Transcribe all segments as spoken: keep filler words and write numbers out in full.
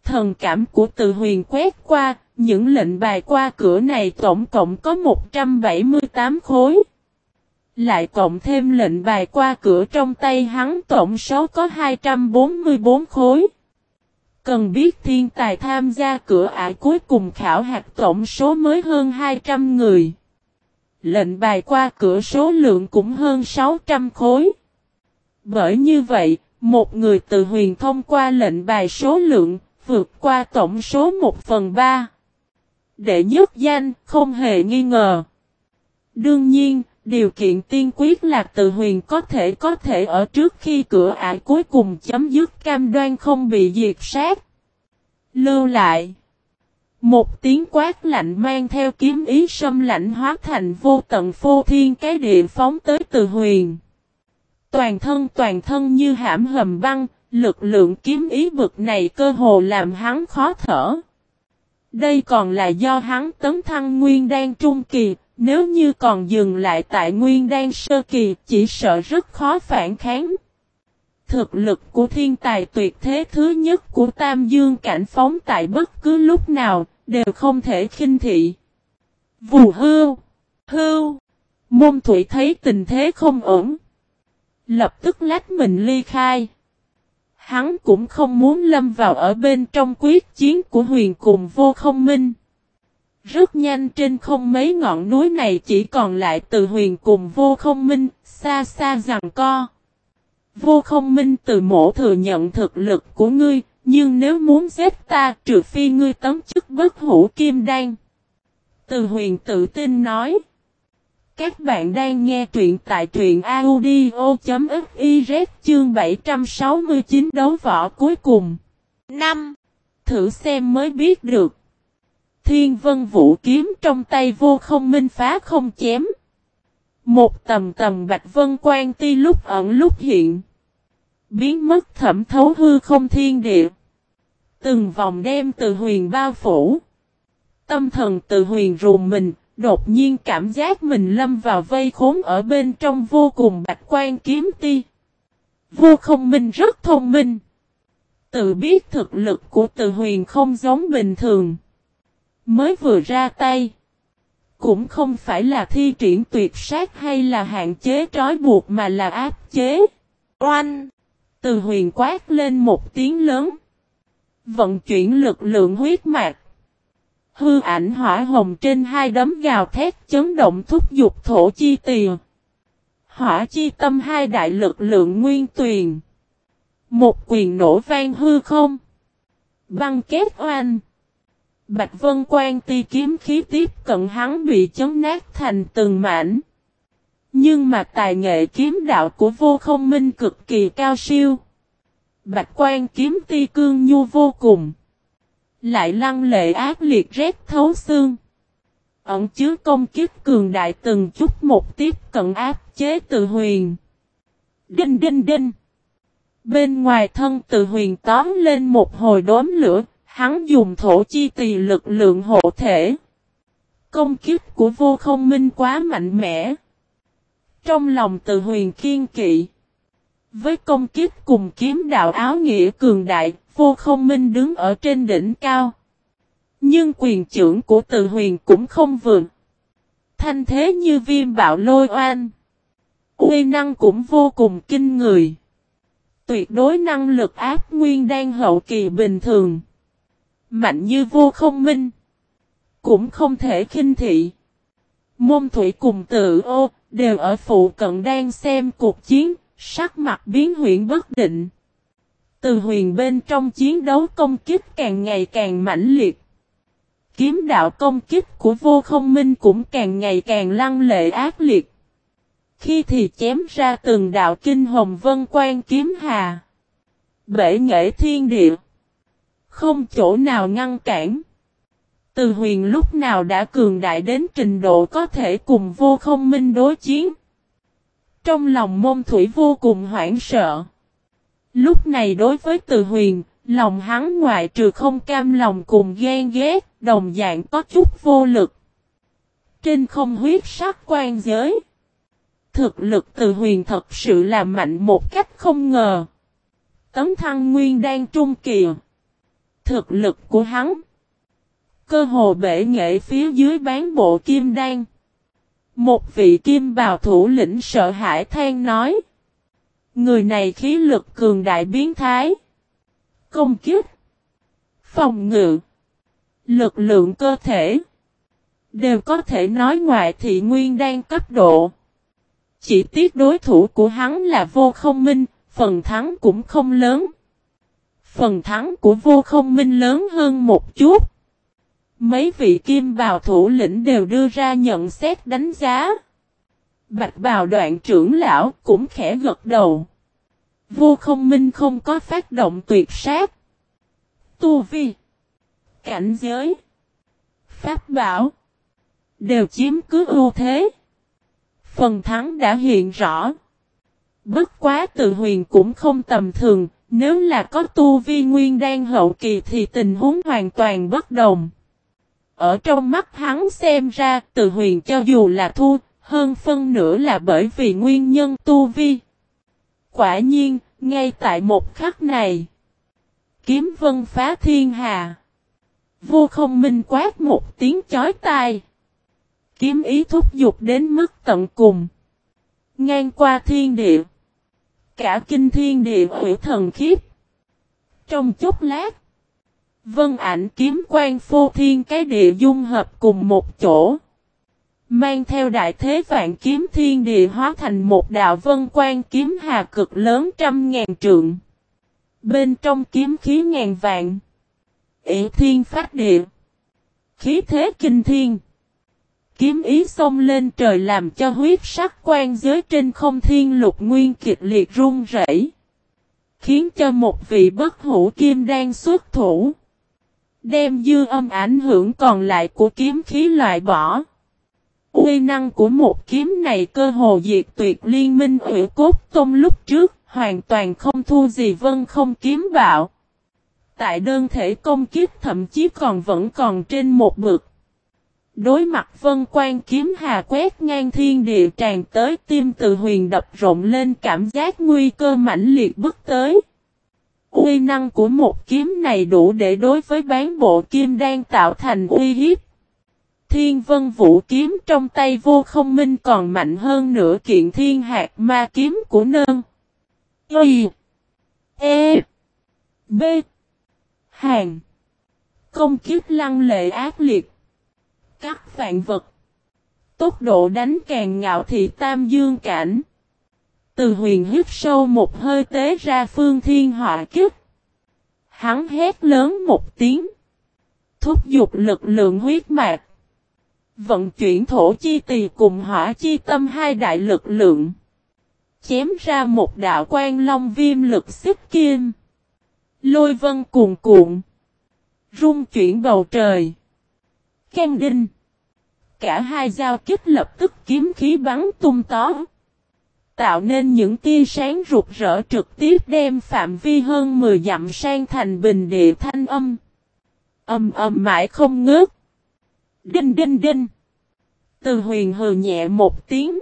thần cảm của Từ Huyền quét qua, những lệnh bài qua cửa này tổng cộng có một trăm bảy mươi tám khối. Lại cộng thêm lệnh bài qua cửa trong tay hắn tổng số có hai trăm bốn mươi bốn khối. Cần biết thiên tài tham gia cửa ải cuối cùng khảo hạch tổng số mới hơn hai trăm người. Lệnh bài qua cửa số lượng cũng hơn sáu trăm khối. Bởi như vậy, một người Từ Huyền thông qua lệnh bài số lượng, vượt qua tổng số một phần ba. Đệ nhất danh, không hề nghi ngờ. Đương nhiên, điều kiện tiên quyết là Từ Huyền có thể có thể ở trước khi cửa ải cuối cùng chấm dứt cam đoan không bị diệt sát. Lưu lại. Một tiếng quát lạnh mang theo kiếm ý sâm lạnh hóa thành vô tận phô thiên cái địa phóng tới Từ Huyền. Toàn thân toàn thân như hãm hầm băng, lực lượng kiếm ý bực này cơ hồ làm hắn khó thở. Đây còn là do hắn tấn thăng nguyên đan trung kỳ, nếu như còn dừng lại tại nguyên đan sơ kỳ chỉ sợ rất khó phản kháng. Thực lực của thiên tài tuyệt thế thứ nhất của Tam Dương cảnh phóng tại bất cứ lúc nào, đều không thể khinh thị. Vù hưu, hưu, Môn Thủy thấy tình thế không ổn, lập tức lách mình ly khai. Hắn cũng không muốn lâm vào ở bên trong quyết chiến của Huyền cùng Vô Không Minh. Rất nhanh trên không mấy ngọn núi này chỉ còn lại Từ Huyền cùng Vô Không Minh, xa xa giằng co. Vô Không Minh từ mổ thừa nhận thực lực của ngươi, nhưng nếu muốn giết ta trừ phi ngươi tấm chức bất hủ kim đan. Từ Huyền tự tin nói. Các bạn đang nghe truyện tại truyện audio.fiz chương bảy trăm sáu mươi chín đấu võ cuối cùng. năm. Thử xem mới biết được. Thiên Vân Vũ kiếm trong tay Vô Không Minh phá không chém. Một tầm tầm bạch vân quan ti lúc ẩn lúc hiện. Biến mất thẩm thấu hư không thiên địa. Từng vòng đem Từ Huyền bao phủ. Tâm thần Từ Huyền rùng mình, đột nhiên cảm giác mình lâm vào vây khốn ở bên trong vô cùng bạch quan kiếm ti. Vô Không Minh rất thông minh. Tự biết thực lực của Từ Huyền không giống bình thường. Mới vừa ra tay. Cũng không phải là thi triển tuyệt sát hay là hạn chế trói buộc mà là áp chế. Oanh! Từ Huyền quát lên một tiếng lớn. Vận chuyển lực lượng huyết mạch. Hư ảnh hỏa hồng trên hai đấm gào thét chấn động thúc giục thổ chi tìa. Hỏa chi tâm hai đại lực lượng nguyên tuyền. Một quyền nổ vang hư không. Băng kết oanh. Bạch Vân Quan ti kiếm khí tiếp cận hắn bị chấn nát thành từng mảnh. Nhưng mà tài nghệ kiếm đạo của Vô Không Minh cực kỳ cao siêu. Bạch Quan kiếm ti cương nhu vô cùng. Lại lăng lệ ác liệt rét thấu xương. Ẩn chứa công kiếp cường đại từng chút một tiếp cận áp chế Từ Huyền. Đinh đinh đinh. Bên ngoài thân Từ Huyền tóm lên một hồi đốm lửa. Hắn dùng thổ chi tỳ lực lượng hộ thể. Công kiếp của Vô Không Minh quá mạnh mẽ. Trong lòng Từ Huyền kiên kỵ. Với công kiếp cùng kiếm đạo áo nghĩa cường đại, Vô Không Minh đứng ở trên đỉnh cao. Nhưng quyền trưởng của Từ Huyền cũng không vượng. Thanh thế như viêm bạo lôi oanh. Uy năng cũng vô cùng kinh người. Tuyệt đối năng lực áp nguyên đan hậu kỳ bình thường. Mạnh như Vô Không Minh. Cũng không thể khinh thị. Môn Thủy cùng Tự Ô đều ở phụ cận đang xem cuộc chiến, sắc mặt biến huyễn bất định. Từ Huyền bên trong chiến đấu công kích càng ngày càng mãnh liệt. Kiếm đạo công kích của Vô Không Minh cũng càng ngày càng lăng lệ ác liệt. Khi thì chém ra từng đạo kinh hồng vân quan kiếm hà. Bể nghệ thiên địa. Không chỗ nào ngăn cản. Từ Huyền lúc nào đã cường đại đến trình độ có thể cùng Vô Không Minh đối chiến. Trong lòng Môn Thủy vô cùng hoảng sợ. Lúc này đối với Từ Huyền, lòng hắn ngoại trừ không cam lòng cùng ghen ghét, đồng dạng có chút vô lực. Trên không huyết sắc quan giới. Thực lực Từ Huyền thật sự là mạnh một cách không ngờ. Tấn thăng nguyên đan trung kỳ. thực lực của hắn cơ hồ bể nghệ phía dưới bán bộ kim đan. Một vị kim bào thủ lĩnh sợ hãi than nói. Người này khí lực cường đại biến thái. Công kích. Phòng ngự. Lực lượng cơ thể. Đều có thể nói ngoại thị nguyên đan cấp độ. Chỉ tiếc đối thủ của hắn là Vô Không Minh, phần thắng cũng không lớn. Phần thắng của Vô Không Minh lớn hơn một chút. Mấy vị kim bào thủ lĩnh đều đưa ra nhận xét đánh giá. Bạch bào đoạn trưởng lão cũng khẽ gật đầu. Vô Không Minh không có phát động tuyệt sát. Tu vi, cảnh giới, pháp bảo đều chiếm cứ ưu thế. Phần thắng đã hiện rõ. Bất quá Từ Huyền cũng không tầm thường. Nếu là có tu vi nguyên đan hậu kỳ thì tình huống hoàn toàn bất đồng. Ở trong mắt hắn xem ra Từ Huyền cho dù là thua, hơn phân nửa là bởi vì nguyên nhân tu vi. Quả nhiên, ngay tại một khắc này, kiếm vân phá thiên hà. Vô Không Minh quát một tiếng chói tai. Kiếm ý thúc giục đến mức tận cùng. Ngang qua thiên địa. Cả kinh thiên địa hủy thần khiếp. Trong chốc lát, vân ảnh kiếm quang phô thiên cái địa dung hợp cùng một chỗ. Mang theo đại thế vạn kiếm thiên địa hóa thành một đạo vân quang kiếm hà cực lớn trăm ngàn trượng. Bên trong kiếm khí ngàn vạn. Ỷ thiên phát địa. Khí thế kinh thiên. Kiếm ý xông lên trời làm cho huyết sắc quan giới trên không thiên lục nguyên kịch liệt run rẩy, khiến cho một vị bất hủ kim đan xuất thủ, đem dư âm ảnh hưởng còn lại của kiếm khí loại bỏ. Uy năng của một kiếm này cơ hồ diệt tuyệt liên minh Hủy Cốt Tông lúc trước, hoàn toàn không thua gì Vân Không kiếm bạo. Tại đơn thể công kích thậm chí còn vẫn còn trên một bậc. Đối mặt vân quan kiếm hà quét ngang thiên địa tràn tới, tim Từ Huyền đập rộn lên, cảm giác nguy cơ mãnh liệt bước tới. Uy năng của một kiếm này đủ để đối với bán bộ kim đan tạo thành uy hiếp. Thiên Vân Vũ kiếm trong tay Vô Không Minh còn mạnh hơn nửa kiện thiên hạt ma kiếm của nơn. Y. E. B. Hàn. Công kiếp lăng lệ ác liệt. Các vạn vật. Tốc độ đánh càng ngạo thị tam dương cảnh. Từ Huyền hít sâu một hơi tế ra phương thiên họa kiếp. Hắn hét lớn một tiếng. Thúc giục lực lượng huyết mạch. Vận chuyển thổ chi tỳ cùng hỏa chi tâm hai đại lực lượng. Chém ra một đạo quan long viêm lực xích kim. Lôi vân cuồn cuộn. Rung chuyển bầu trời. Ken đinh. Cả hai giao kích lập tức kiếm khí bắn tung tó. Tạo nên những tia sáng rực rỡ trực tiếp đem phạm vi hơn mười dặm sang thành bình địa thanh âm. Âm âm mãi không ngớt. Đinh đinh đinh. Từ Huyền hừ nhẹ một tiếng.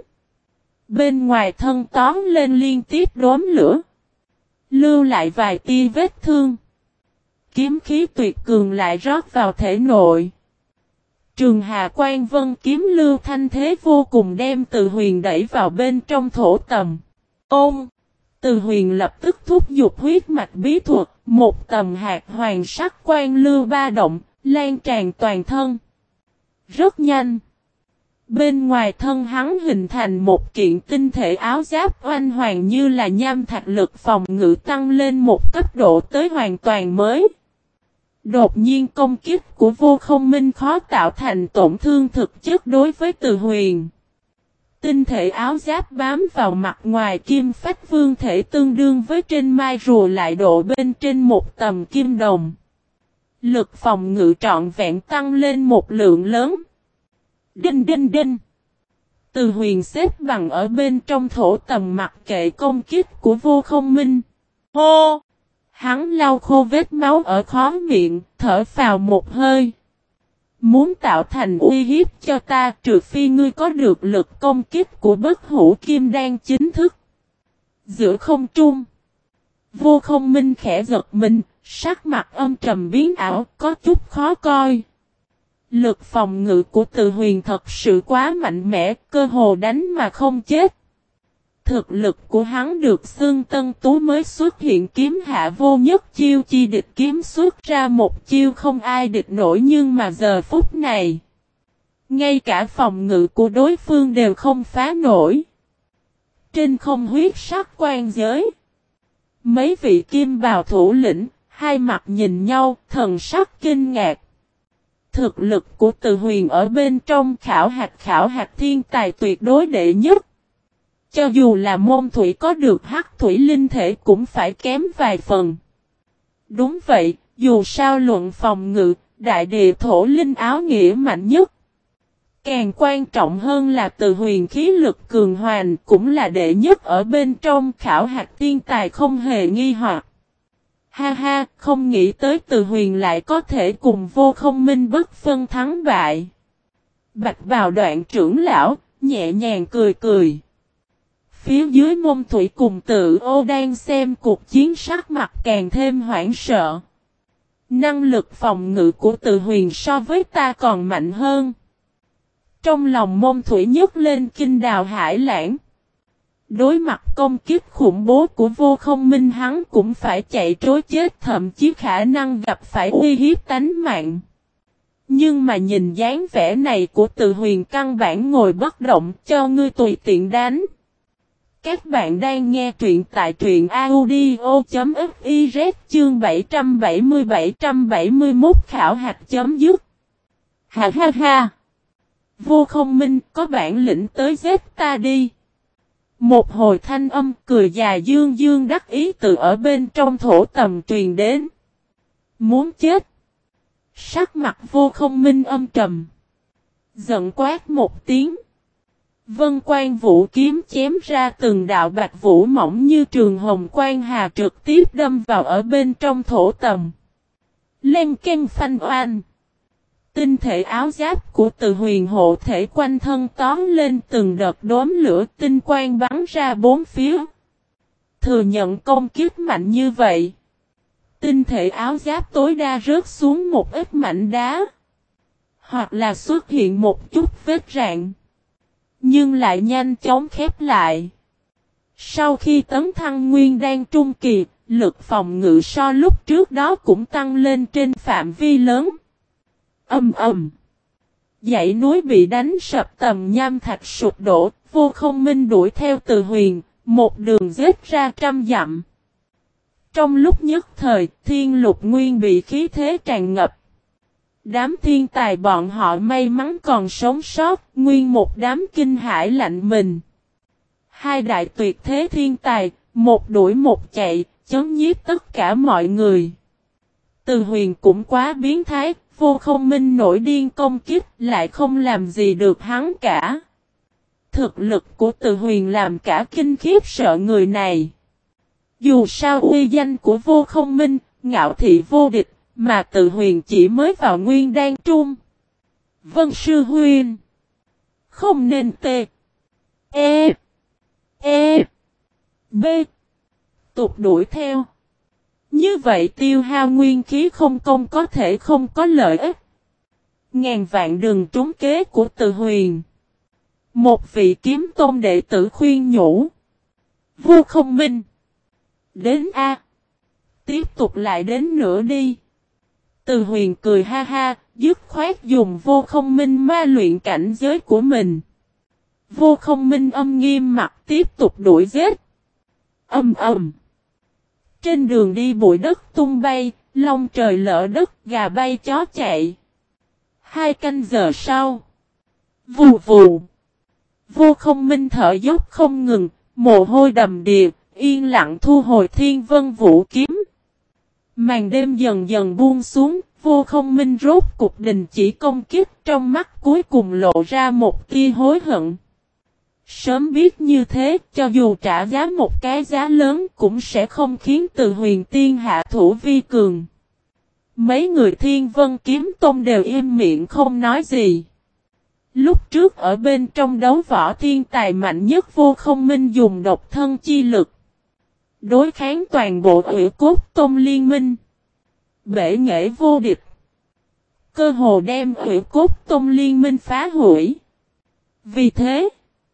Bên ngoài thân tóm lên liên tiếp đốm lửa. Lưu lại vài tia vết thương. Kiếm khí tuyệt cường lại rót vào thể nội. Trường Hà Quan Vân kiếm lưu thanh thế vô cùng đem Từ Huyền đẩy vào bên trong thổ tầm. Ôm! Từ Huyền lập tức thúc giục huyết mạch bí thuật, một tầm hạt hoàng sắc quan lưu ba động, lan tràn toàn thân. Rất nhanh. Bên ngoài thân hắn hình thành một kiện tinh thể áo giáp oanh hoàng như là nham thạch, lực phòng ngự tăng lên một cấp độ tới hoàn toàn mới. Đột nhiên công kích của Vô Không Minh khó tạo thành tổn thương thực chất đối với Từ Huyền. Tinh thể áo giáp bám vào mặt ngoài kim phách vương thể tương đương với trên mai rùa lại độ bên trên một tầm kim đồng. Lực phòng ngự trọn vẹn tăng lên một lượng lớn. Đinh đinh đinh. Từ Huyền xếp bằng ở bên trong thổ tầm mặc kệ công kích của Vô Không Minh. Hô! Hắn lau khô vết máu ở khóe miệng, thở phào một hơi. Muốn tạo thành uy hiếp cho ta, trừ phi ngươi có được lực công kích của bất hủ kim đan chính thức. Giữa không trung, Vô Không Minh khẽ giật mình, Sắc mặt âm trầm biến ảo, có chút khó coi. Lực phòng ngự của Từ Huyền thật sự quá mạnh mẽ, cơ hồ đánh mà không chết. Thực lực của hắn được xưng Tân Tú mới xuất hiện kiếm hạ vô nhất chiêu chi địch kiếm xuất ra một chiêu không ai địch nổi, nhưng mà giờ phút này, ngay cả phòng ngự của đối phương đều không phá nổi. Trên không huyết sắc quan giới, mấy vị kim bào thủ lĩnh, hai mặt nhìn nhau, thần sắc kinh ngạc. Thực lực của Từ Huyền ở bên trong khảo hạch khảo hạch thiên tài tuyệt đối đệ nhất. Cho dù là môn thủy có được hắc thủy linh thể cũng phải kém vài phần. Đúng vậy, dù sao luận phòng ngự, đại địa thổ linh áo nghĩa mạnh nhất. Càng quan trọng hơn là Từ Huyền khí lực cường hoành cũng là đệ nhất ở bên trong khảo hạch thiên tài không hề nghi hoặc. Ha ha, không nghĩ tới Từ Huyền lại có thể cùng Vô Không Minh bất phân thắng bại. Bạch Bào Đoạn trưởng lão, nhẹ nhàng cười cười. Phía dưới môn thủy cùng Tự Ô đang xem cuộc chiến, sắc mặt càng thêm hoảng sợ. Năng lực phòng ngự của Từ Huyền so với ta còn mạnh hơn. Trong lòng môn thủy nhấc lên kinh đào hải lãng. Đối mặt công kích khủng bố của Vô Không Minh, hắn cũng phải chạy trối chết, thậm chí khả năng gặp phải uy hiếp tánh mạng. Nhưng mà nhìn dáng vẻ này của Từ Huyền, căn bản ngồi bất động, cho ngươi tùy tiện đánh. Các bạn đang nghe truyện tại truyện audio.fiz chương bảy trăm bảy mươi bảy trăm bảy mươi mốt khảo hạch chấm dứt. Ha ha ha! Vô Không Minh, có bản lĩnh tới giết ta đi. Một hồi thanh âm cười dài dương dương đắc ý từ ở bên trong thổ tầm truyền đến. Muốn chết. Sắc mặt Vô Không Minh âm trầm. Giận quát một tiếng. Vân Quan Vũ kiếm chém ra từng đạo bạch vũ mỏng như trường hồng quang hà, trực tiếp đâm vào ở bên trong thổ tầm. Len ken phanh oan. Tinh thể áo giáp của Từ Huyền hộ thể quanh thân tóm lên từng đợt đốm lửa, tinh quang bắn ra bốn phía. Thừa nhận công kích mạnh như vậy, tinh thể áo giáp tối đa rớt xuống một ít mảnh đá, hoặc là xuất hiện một chút vết rạn, nhưng lại nhanh chóng khép lại. Sau khi tấn thăng nguyên đan trung kỳ, lực phòng ngự so lúc trước đó cũng tăng lên trên phạm vi lớn. Âm ầm. Dãy núi bị đánh sập, tầm nham thạch sụp đổ, Vô Không Minh đuổi theo Từ Huyền, một đường giết ra trăm dặm. Trong lúc nhất thời, thiên lục nguyên bị khí thế tràn ngập. Đám thiên tài bọn họ may mắn còn sống sót, nguyên một đám kinh hãi lạnh mình. Hai đại tuyệt thế thiên tài, một đuổi một chạy, chấn nhiếp tất cả mọi người. Từ Huyền cũng quá biến thái. Vô Không Minh nổi điên công kích lại không làm gì được hắn cả. Thực lực của Từ Huyền làm cả kinh khiếp sợ người này. Dù sao uy danh của Vô Không Minh, ngạo thị vô địch, mà Từ Huyền chỉ mới vào nguyên đan trung. Vân sư huynh. Không nên tê. E. E. B. Tục đuổi theo. Như vậy tiêu hao nguyên khí không công có thể không có lợi ích. Ngàn vạn đừng trúng kế của Từ Huyền. Một vị kiếm tôn đệ tử khuyên nhủ. Vô Không Minh. Đến A. Tiếp tục lại đến nữa đi. Từ Huyền cười ha ha, dứt khoát dùng Vô Không Minh ma luyện cảnh giới của mình. Vô Không Minh âm nghiêm mặt tiếp tục đuổi giết. Âm ầm. Trên đường đi bụi đất tung bay, long trời lỡ đất, gà bay chó chạy. Hai canh giờ sau. Vù vù. Vô Không Minh thở dốc không ngừng, mồ hôi đầm đìa, yên lặng thu hồi Thiên Vân Vũ kiếm. Màn đêm dần dần buông xuống, Vô Không Minh rốt cục đình chỉ công kích, trong mắt cuối cùng lộ ra một tia hối hận. Sớm biết như thế, cho dù trả giá một cái giá lớn cũng sẽ không khiến Từ Huyền Tiên hạ thủ vi cường. Mấy người Thiên Vân Kiếm Tông đều im miệng không nói gì. Lúc trước ở bên trong đấu võ thiên tài mạnh nhất Vô Không Minh dùng độc thân chi lực đối kháng toàn bộ Hủy Cốt Tông liên minh. bể nghệ vô địch. Cơ hồ đem Hủy Cốt Tông liên minh phá hủy. Vì thế,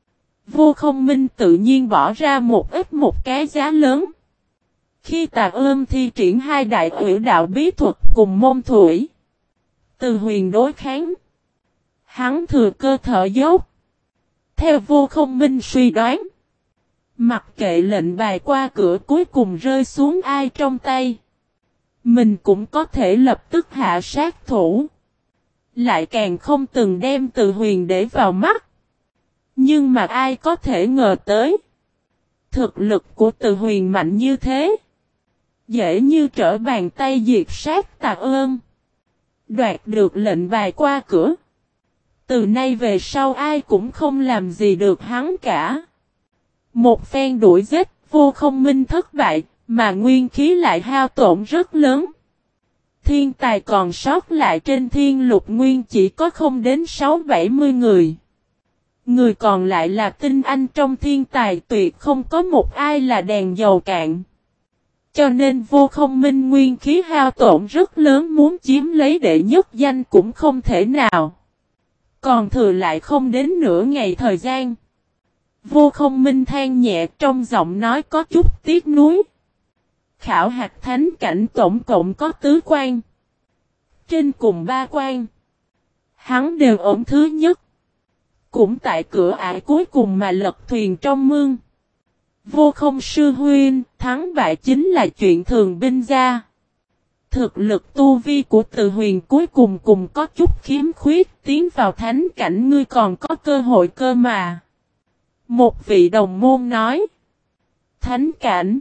Vô Không Minh tự nhiên bỏ ra một ít một cái giá lớn. Khi Tà Ôm thi triển hai đại hủy đạo bí thuật cùng môn thủy, Từ Huyền đối kháng, hắn thừa cơ thở dốc. Theo Vô Không Minh suy đoán, mặc kệ lệnh bài qua cửa cuối cùng rơi xuống ai trong tay, mình cũng có thể lập tức hạ sát thủ. Lại càng không từng đem Từ Huyền để vào mắt. Nhưng mà ai có thể ngờ tới, thực lực của Từ Huyền mạnh như thế, dễ như trở bàn tay diệt sát Tà Ôm, đoạt được lệnh bài qua cửa. Từ nay về sau ai cũng không làm gì được hắn cả. Một phen đuổi giết, Vô Không Minh thất bại, mà nguyên khí lại hao tổn rất lớn. Thiên tài còn sót lại trên thiên lục nguyên chỉ có không đến sáu bảy mươi người. Người còn lại là tinh anh trong thiên tài, tuyệt không có một ai là đèn dầu cạn. Cho nên Vô Không Minh nguyên khí hao tổn rất lớn, muốn chiếm lấy đệ nhất danh cũng không thể nào. Còn thừa lại không đến nửa ngày thời gian. Vô Không Minh than nhẹ, trong giọng nói có chút tiếc nuối. Khảo hạch thánh cảnh tổng cộng có tứ quan. Trên cùng ba quan, hắn đều ổn thứ nhất. Cũng tại cửa ải cuối cùng mà lật thuyền trong mương. Vô Không sư huynh, thắng bại chính là chuyện thường binh gia. Thực lực tu vi của Từ Huyền cuối cùng cùng có chút khiếm khuyết, tiến vào thánh cảnh ngươi còn có cơ hội cơ mà. Một vị đồng môn nói. Thánh cảnh.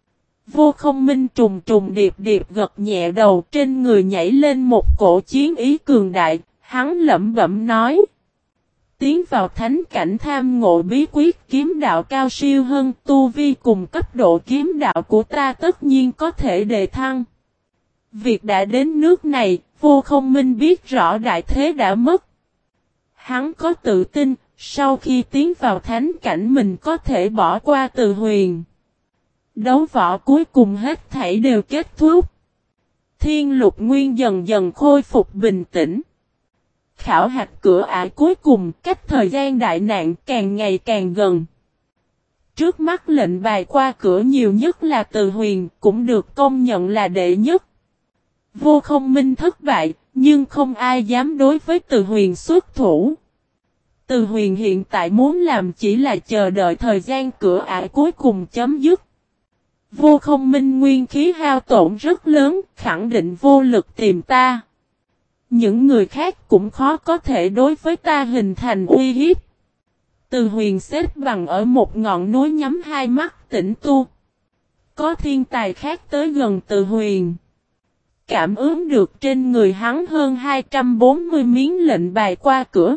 Vô Không Minh trùng trùng điệp điệp gật nhẹ đầu, trên người nhảy lên một cổ chiến ý cường đại, hắn lẩm bẩm nói. Tiến vào thánh cảnh tham ngộ bí quyết kiếm đạo cao siêu hơn, tu vi cùng cấp độ kiếm đạo của ta tất nhiên có thể đề thăng. Việc đã đến nước này, Vô Không Minh biết rõ đại thế đã mất. Hắn có tự tin, sau khi tiến vào thánh cảnh mình có thể bỏ qua Từ Huyền. Đấu võ cuối cùng hết thảy đều kết thúc. Thiên lục nguyên dần dần khôi phục bình tĩnh. Khảo hạch cửa ải cuối cùng, cách thời gian đại nạn càng ngày càng gần. Trước mắt lệnh bài qua cửa nhiều nhất là Từ Huyền, cũng được công nhận là đệ nhất. Vô Không Minh thất bại, nhưng không ai dám đối với Từ Huyền xuất thủ. Từ Huyền hiện tại muốn làm chỉ là chờ đợi thời gian cửa ải cuối cùng chấm dứt. Vô Không Minh nguyên khí hao tổn rất lớn, khẳng định vô lực tìm ta. Những người khác cũng khó có thể đối với ta hình thành uy hiếp. Từ Huyền xếp bằng ở một ngọn núi nhắm hai mắt tĩnh tu. Có thiên tài khác tới gần Từ Huyền. Cảm ứng được trên người hắn hơn hai trăm bốn mươi miếng lệnh bài qua cửa.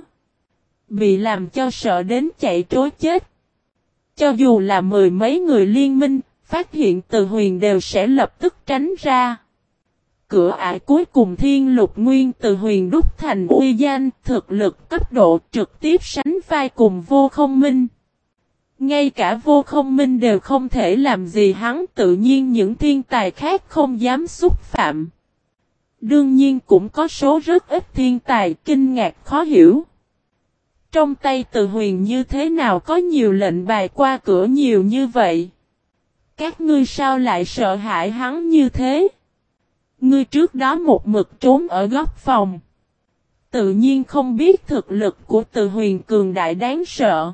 Bị làm cho sợ đến chạy trối chết. Cho dù là mười mấy người liên minh, phát hiện Từ Huyền đều sẽ lập tức tránh ra. Cửa ải cuối cùng thiên lục nguyên Từ Huyền đúc thành uy danh, thực lực cấp độ trực tiếp sánh vai cùng Vô Không Minh. Ngay cả Vô Không Minh đều không thể làm gì hắn, tự nhiên những thiên tài khác không dám xúc phạm. Đương nhiên cũng có số rất ít thiên tài kinh ngạc khó hiểu. Trong tay Từ Huyền như thế nào có nhiều lệnh bài qua cửa nhiều như vậy? Các ngươi sao lại sợ hãi hắn như thế? Ngươi trước đó một mực trốn ở góc phòng. Tự nhiên không biết thực lực của Từ Huyền cường đại đáng sợ.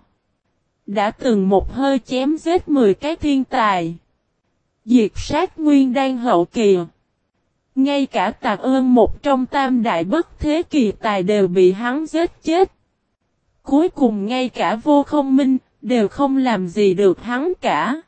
Đã từng một hơi chém giết mười cái thiên tài. Diệt sát nguyên đan hậu kỳ. Ngay cả Tà Ôm một trong tam đại bất thế kỳ tài đều bị hắn giết chết. Cuối cùng ngay cả Vô Không Minh đều không làm gì được hắn cả.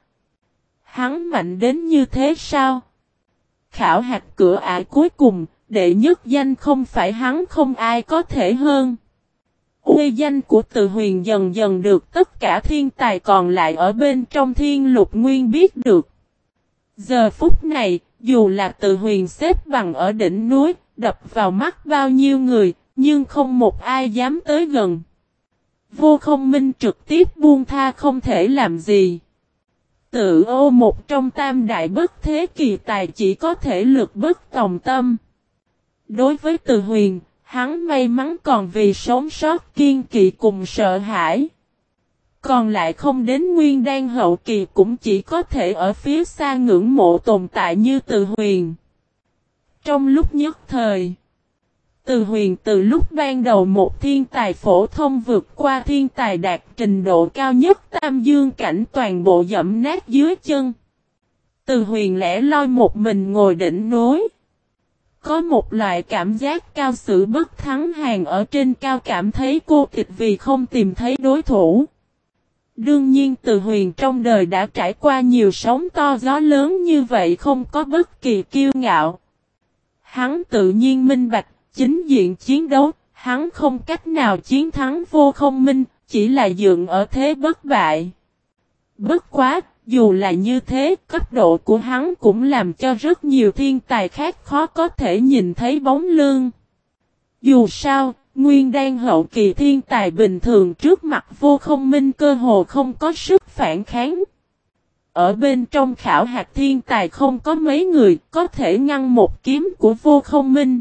Hắn mạnh đến như thế sao? Khảo hạch cửa ải cuối cùng, đệ nhất danh không phải hắn không ai có thể hơn. Uy danh của Từ Huyền dần dần được tất cả thiên tài còn lại ở bên trong thiên lục nguyên biết được. Giờ phút này, dù là Từ Huyền xếp bằng ở đỉnh núi, đập vào mắt bao nhiêu người, nhưng không một ai dám tới gần. Vô Không Minh trực tiếp buông tha không thể làm gì. Tự ô một trong tam đại bất thế kỳ tài chỉ có thể lực bất tòng tâm. Đối với Từ Huyền, hắn may mắn còn vì sống sót kiên kỵ cùng sợ hãi. Còn lại không đến nguyên đan hậu kỳ cũng chỉ có thể ở phía xa ngưỡng mộ tồn tại như Từ Huyền. Trong lúc nhất thời, Từ Huyền từ lúc ban đầu một thiên tài phổ thông vượt qua thiên tài đạt trình độ cao nhất tam dương cảnh toàn bộ dẫm nát dưới chân. Từ Huyền lẻ loi một mình ngồi đỉnh núi. Có một loại cảm giác cao sự bất thắng hàng ở trên cao cảm thấy cô tịch vì không tìm thấy đối thủ. Đương nhiên Từ Huyền trong đời đã trải qua nhiều sóng to gió lớn như vậy không có bất kỳ kiêu ngạo. Hắn tự nhiên minh bạch, chính diện chiến đấu, hắn không cách nào chiến thắng Vô Không Minh, chỉ là dựa ở thế bất bại. Bất quá, dù là như thế, cấp độ của hắn cũng làm cho rất nhiều thiên tài khác khó có thể nhìn thấy bóng lưng. Dù sao, nguyên đan hậu kỳ thiên tài bình thường trước mặt Vô Không Minh cơ hồ không có sức phản kháng. Ở bên trong khảo hạt thiên tài không có mấy người có thể ngăn một kiếm của Vô Không Minh.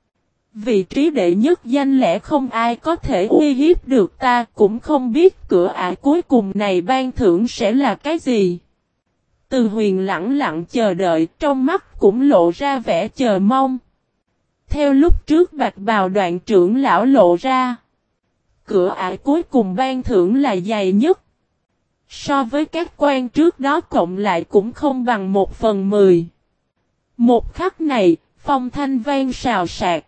Vị trí đệ nhất danh lẽ không ai có thể uy hiếp được ta, cũng không biết cửa ải cuối cùng này ban thưởng sẽ là cái gì. Từ Huyền lặng lặng chờ đợi, trong mắt cũng lộ ra vẻ chờ mong. Theo lúc trước Bạch Bào Đoạn trưởng lão lộ ra, cửa ải cuối cùng ban thưởng là dày nhất. So với các quan trước đó cộng lại cũng không bằng một phần mười. Một khắc này, phong thanh vang sào sạc.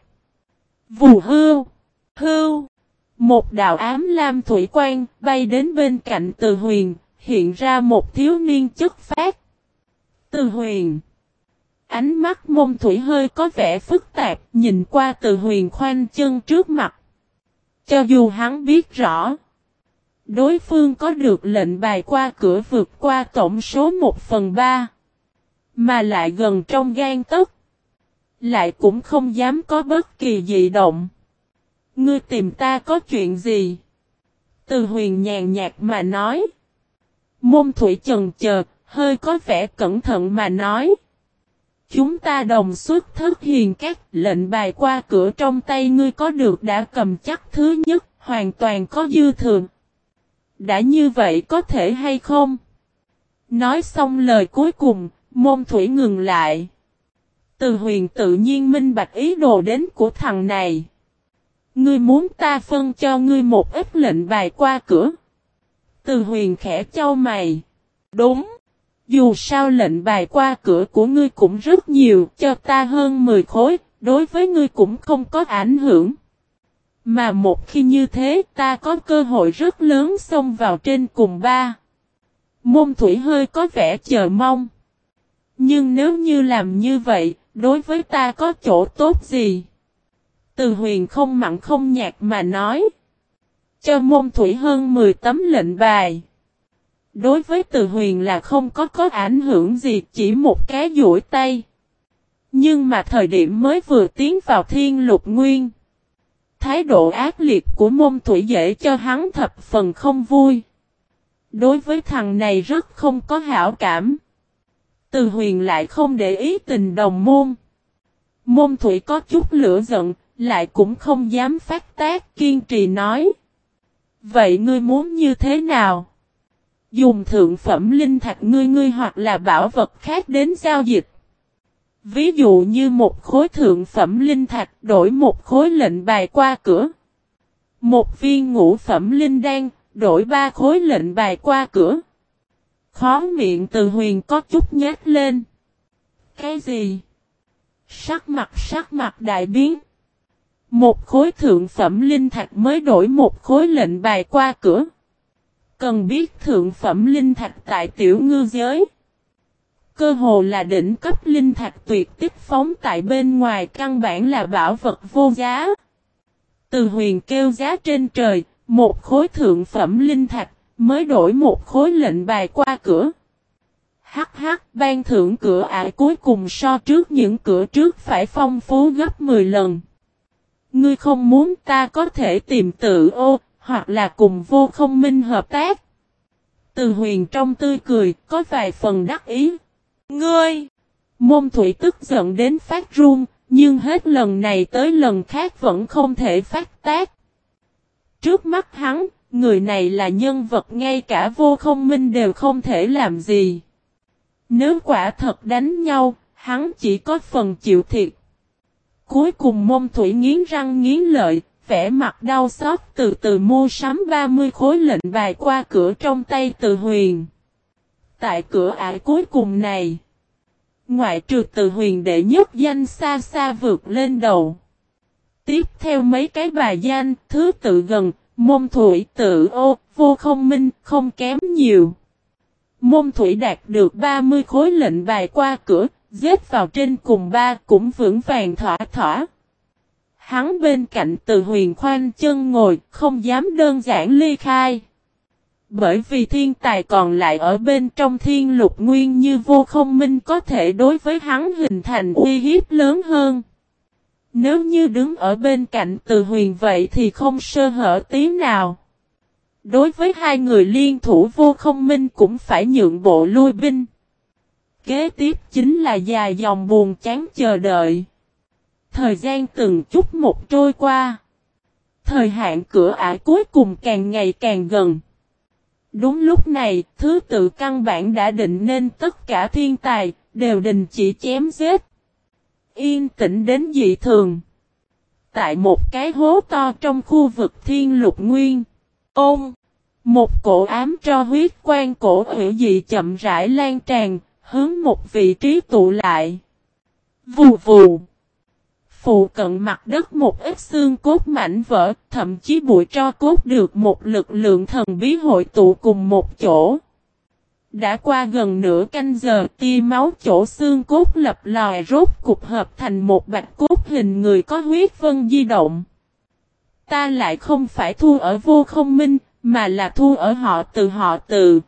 Vù hưu, hưu. Một đạo ám lam thủy quang bay đến bên cạnh Từ Huyền, hiện ra một thiếu niên chất phác. Từ Huyền. Ánh mắt Mông Thủy hơi có vẻ phức tạp, nhìn qua Từ Huyền khoanh chân trước mặt. Cho dù hắn biết rõ, đối phương có được lệnh bài qua cửa vượt qua tổng số một phần ba, mà lại gần trong gan tấc, lại cũng không dám có bất kỳ dị động. Ngươi tìm ta có chuyện gì? Từ Huyền nhàn nhạt mà nói. Mông Thủy chần chờ, hơi có vẻ cẩn thận mà nói. Chúng ta đồng xuất thất hiền các, lệnh bài qua cửa trong tay ngươi có được đã cầm chắc thứ nhất, hoàn toàn có dư thừa. Đã như vậy có thể hay không? Nói xong lời cuối cùng, Mông Thủy ngừng lại. Từ Huyền tự nhiên minh bạch ý đồ đến của thằng này. Ngươi muốn ta phân cho ngươi một ít lệnh bài qua cửa. Từ Huyền khẽ chau mày. Đúng. Dù sao lệnh bài qua cửa của ngươi cũng rất nhiều, cho ta hơn mười khối, đối với ngươi cũng không có ảnh hưởng. Mà một khi như thế ta có cơ hội rất lớn xông vào trên cùng ba. Mông Thủy hơi có vẻ chờ mong. Nhưng nếu như làm như vậy, đối với ta có chỗ tốt gì? Từ Huyền không mặn không nhạt mà nói. Cho Mông Thủy hơn mười tấm lệnh bài. Đối với Từ Huyền là không có có ảnh hưởng gì, chỉ một cái duỗi tay. Nhưng mà thời điểm mới vừa tiến vào Thiên Lục Nguyên, thái độ ác liệt của Mông Thủy dễ cho hắn thập phần không vui. Đối với thằng này rất không có hảo cảm. Từ Huyền lại không để ý tình đồng môn. Mông Thủy có chút lửa giận, lại cũng không dám phát tác, kiên trì nói. Vậy ngươi muốn như thế nào? Dùng thượng phẩm linh thạch ngươi ngươi hoặc là bảo vật khác đến giao dịch. Ví dụ như một khối thượng phẩm linh thạch đổi một khối lệnh bài qua cửa. Một viên ngũ phẩm linh đan đổi ba khối lệnh bài qua cửa. Khó miệng Từ Huyền có chút nhếch lên. Cái gì? Sắc mặt sắc mặt đại biến. Một khối thượng phẩm linh thạch mới đổi một khối lệnh bài qua cửa. Cần biết thượng phẩm linh thạch tại tiểu ngư giới. Cơ hồ là đỉnh cấp linh thạch tuyệt tích phóng tại bên ngoài, căn bản là bảo vật vô giá. Từ Huyền kêu giá trên trời, một khối thượng phẩm linh thạch mới đổi một khối lệnh bài qua cửa. Hắc hắc, ban thưởng cửa ải cuối cùng so trước những cửa trước phải phong phú gấp mười lần. Ngươi không muốn ta có thể tìm Tự Ô, hoặc là cùng Vô Không Minh hợp tác. Từ Huyền trong tươi cười, có vài phần đắc ý. Ngươi! Môn Thủy tức giận đến phát run, nhưng hết lần này tới lần khác vẫn không thể phát tác. Trước mắt hắn, người này là nhân vật ngay cả Vô Không Minh đều không thể làm gì. Nếu quả thật đánh nhau, hắn chỉ có phần chịu thiệt. Cuối cùng Môn Thủy nghiến răng nghiến lợi, vẻ mặt đau xót từ từ mua sắm ba mươi khối lệnh bài qua cửa trong tay Từ Huyền. Tại cửa ải cuối cùng này, ngoại trừ Từ Huyền đệ nhất danh xa xa vượt lên đầu. Tiếp theo mấy cái bài danh, thứ tự gần, Môn Thủy, Tự Ô, Vô Không Minh, không kém nhiều. Môn Thủy đạt được ba mươi khối lệnh bài qua cửa, giết vào trên cùng ba cũng vững vàng thỏa thỏa. Hắn bên cạnh Từ Huyền khoanh chân ngồi, không dám đơn giản ly khai. Bởi vì thiên tài còn lại ở bên trong thiên lục nguyên như Vô Không Minh có thể đối với hắn hình thành uy hiếp lớn hơn. Nếu như đứng ở bên cạnh Từ Huyền vậy thì không sơ hở tí nào. Đối với hai người liên thủ Vô Không Minh cũng phải nhượng bộ lui binh. Kế tiếp chính là dài dòng buồn chán chờ đợi. Thời gian từng chút một trôi qua. Thời hạn cửa ải cuối cùng càng ngày càng gần. Đúng lúc này, thứ tự căn bản đã định nên tất cả thiên tài, đều đình chỉ chém giết. Yên tĩnh đến dị thường. Tại một cái hố to trong khu vực thiên lục nguyên. Ôm! Một cổ ám tro huyết quan cổ hữu dị chậm rãi lan tràn, hướng một vị trí tụ lại. Vù vù! Phụ cận mặt đất một ít xương cốt mảnh vỡ, thậm chí bụi tro cốt được một lực lượng thần bí hội tụ cùng một chỗ. Đã qua gần nửa canh giờ, tia máu chỗ xương cốt lập lòi rốt cục hợp thành một bạch cốt hình người có huyết vân di động. Ta lại không phải thua ở Vô Không Minh, mà là thua ở họ Từ họ Từ.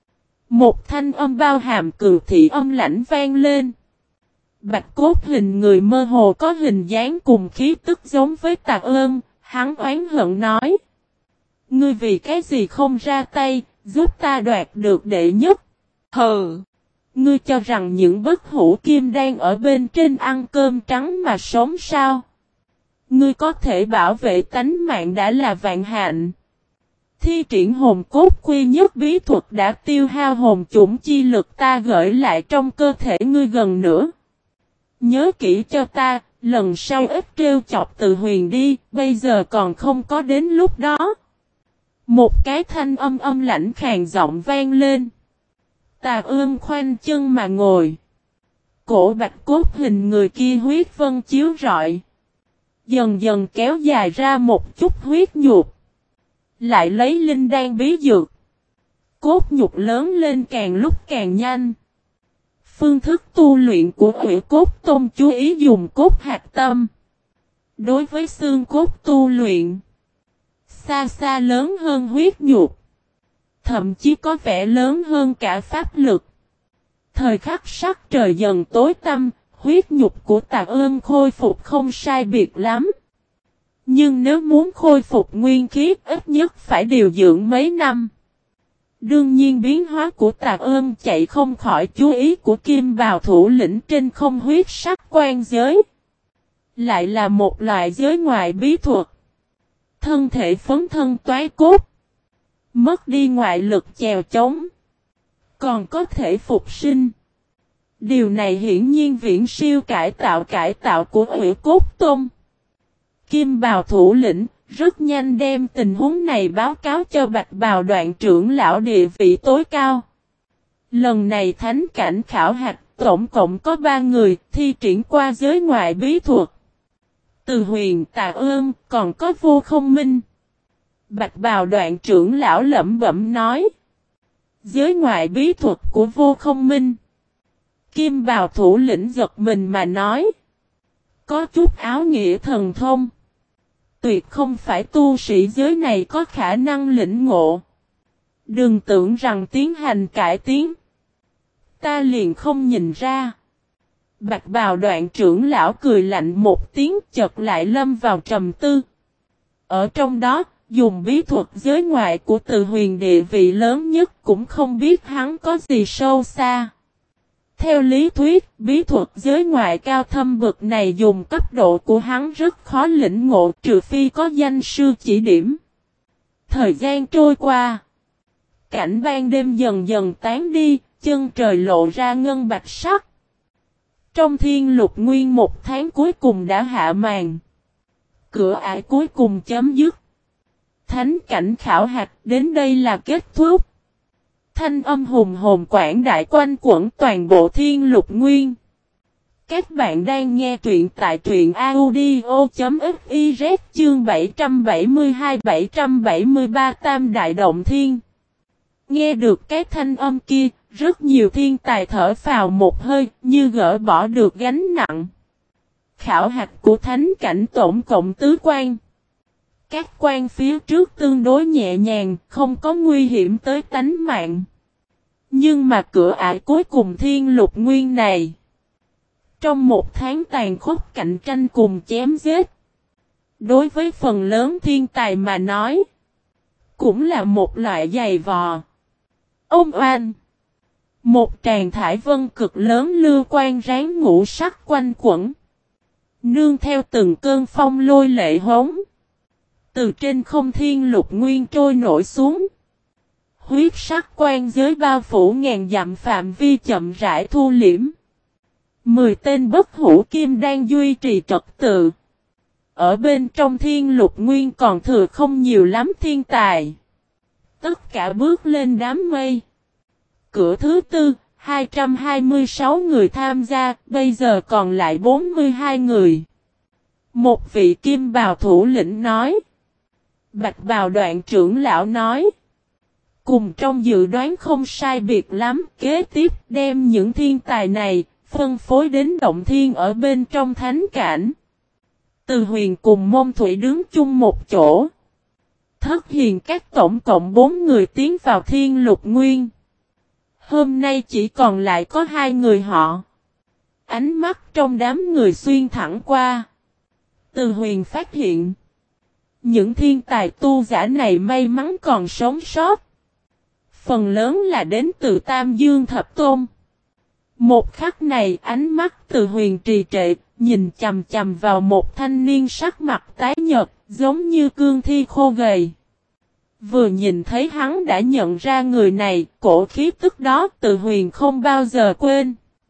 Một thanh âm bao hàm cừu thị âm lãnh vang lên. Bạch cốt hình người mơ hồ có hình dáng cùng khí tức giống với Tạc Ơn, hắn oán hận nói. Ngươi vì cái gì không ra tay, giúp ta đoạt được đệ nhất? Hừ! Ngươi cho rằng những bất hủ kim đang ở bên trên ăn cơm trắng mà sống sao? Ngươi có thể bảo vệ tánh mạng đã là vạn hạnh. Thi triển hồn cốt quy nhất bí thuật đã tiêu hao hồn chủng chi lực ta gửi lại trong cơ thể ngươi gần nữa. Nhớ kỹ cho ta, lần sau ít trêu chọc Từ Huyền đi, bây giờ còn không có đến lúc đó. Một cái thanh âm âm lãnh khàn giọng vang lên. Tà Ương khoanh chân mà ngồi. Cổ bạch cốt hình người kia huyết vân chiếu rọi. Dần dần kéo dài ra một chút huyết nhục. Lại lấy linh đan bí dược. Cốt nhục lớn lên càng lúc càng nhanh. Phương thức tu luyện của Hủy Cốt Tôn chú ý dùng cốt hạt tâm. Đối với xương cốt tu luyện, xa xa lớn hơn huyết nhục. Thậm chí có vẻ lớn hơn cả pháp lực. Thời khắc sắc trời dần tối tăm, huyết nhục của Tạc Ơn khôi phục không sai biệt lắm. Nhưng nếu muốn khôi phục nguyên khí ít nhất phải điều dưỡng mấy năm. Đương nhiên biến hóa của Tạc Ơn chạy không khỏi chú ý của Kim Bào thủ lĩnh trên không huyết sắc quan giới. Lại là một loại giới ngoại bí thuật. Thân thể phấn thân toái cốt. Mất đi ngoại lực chèo chống. Còn có thể phục sinh. Điều này hiển nhiên viễn siêu cải tạo cải tạo của Hủy Cốt Tôn. Kim Bào thủ lĩnh rất nhanh đem tình huống này báo cáo cho Bạch Bào đoạn trưởng lão địa vị tối cao. Lần này thánh cảnh khảo hạch tổng cộng có ba người thi triển qua giới ngoại bí thuật. Từ Huyền, Tà Ơn, còn có Vô Không Minh. Bạch Bào đoạn trưởng lão lẩm bẩm nói. Giới ngoại bí thuật của Vô Không Minh. Kim Bào thủ lĩnh giật mình mà nói. Có chút áo nghĩa thần thông. Tuyệt không phải tu sĩ giới này có khả năng lĩnh ngộ. Đừng tưởng rằng tiến hành cải tiến. Ta liền không nhìn ra. Bạch Bào đoạn trưởng lão cười lạnh một tiếng chợt lại lâm vào trầm tư. Ở trong đó, dùng bí thuật giới ngoại của Từ Huyền địa vị lớn nhất cũng không biết hắn có gì sâu xa. Theo lý thuyết, bí thuật giới ngoại cao thâm bậc này dùng cấp độ của hắn rất khó lĩnh ngộ trừ phi có danh sư chỉ điểm. Thời gian trôi qua. Cảnh ban đêm dần dần tán đi, chân trời lộ ra ngân bạch sắc. Trong thiên lục nguyên một tháng cuối cùng đã hạ màn. Cửa ải cuối cùng chấm dứt. Thánh cảnh khảo hạch đến đây là kết thúc. Thanh âm hùng hồn quảng đại quanh quẩn toàn bộ thiên lục nguyên. Các bạn đang nghe truyện tại truyện audio.fiz chương bảy trăm bảy mươi hai bảy trăm bảy mươi ba Tam Đại Động Thiên. Nghe được cái thanh âm kia, rất nhiều thiên tài thở phào một hơi như gỡ bỏ được gánh nặng. Khảo hạch của thánh cảnh tổng cộng tứ quan. Các quan phía trước tương đối nhẹ nhàng, không có nguy hiểm tới tánh mạng. Nhưng mà cửa ải cuối cùng thiên lục nguyên này. Trong một tháng tàn khốc cạnh tranh cùng chém giết. Đối với phần lớn thiên tài mà nói. Cũng là một loại giày vò. Ông oan. Một tràng thải vân cực lớn lưu quan ráng ngũ sắc quanh quẩn. Nương theo từng cơn phong lôi lệ hống. Từ trên không thiên lục nguyên trôi nổi xuống. Huyết sắc quan giới bao phủ ngàn dặm phạm vi chậm rãi thu liễm. Mười tên bất hủ kim đang duy trì trật tự. Ở bên trong thiên lục nguyên còn thừa không nhiều lắm thiên tài. Tất cả bước lên đám mây. Cửa thứ tư, hai trăm hai mươi sáu người tham gia, bây giờ còn lại bốn mươi hai người. Một vị kim bào thủ lĩnh nói. Bạch bào đoạn trưởng lão nói. Cùng trong dự đoán không sai biệt lắm, kế tiếp đem những thiên tài này, phân phối đến động thiên ở bên trong thánh cảnh. Từ Huyền cùng Môn Thủy đứng chung một chỗ. Thất hiền các tổng cộng bốn người tiến vào thiên lục nguyên. Hôm nay chỉ còn lại có hai người họ. Ánh mắt trong đám người xuyên thẳng qua. Từ Huyền phát hiện. Những thiên tài tu giả này may mắn còn sống sót. Phần lớn là đến từ Tam Dương Thập Tôn. Một khắc này ánh mắt Từ Huyền trì trệ, nhìn chầm chầm vào một thanh niên sắc mặt tái nhợt, giống như cương thi khô gầy. Vừa nhìn thấy hắn đã nhận ra người này, cổ khí tức đó Từ Huyền không bao giờ quên.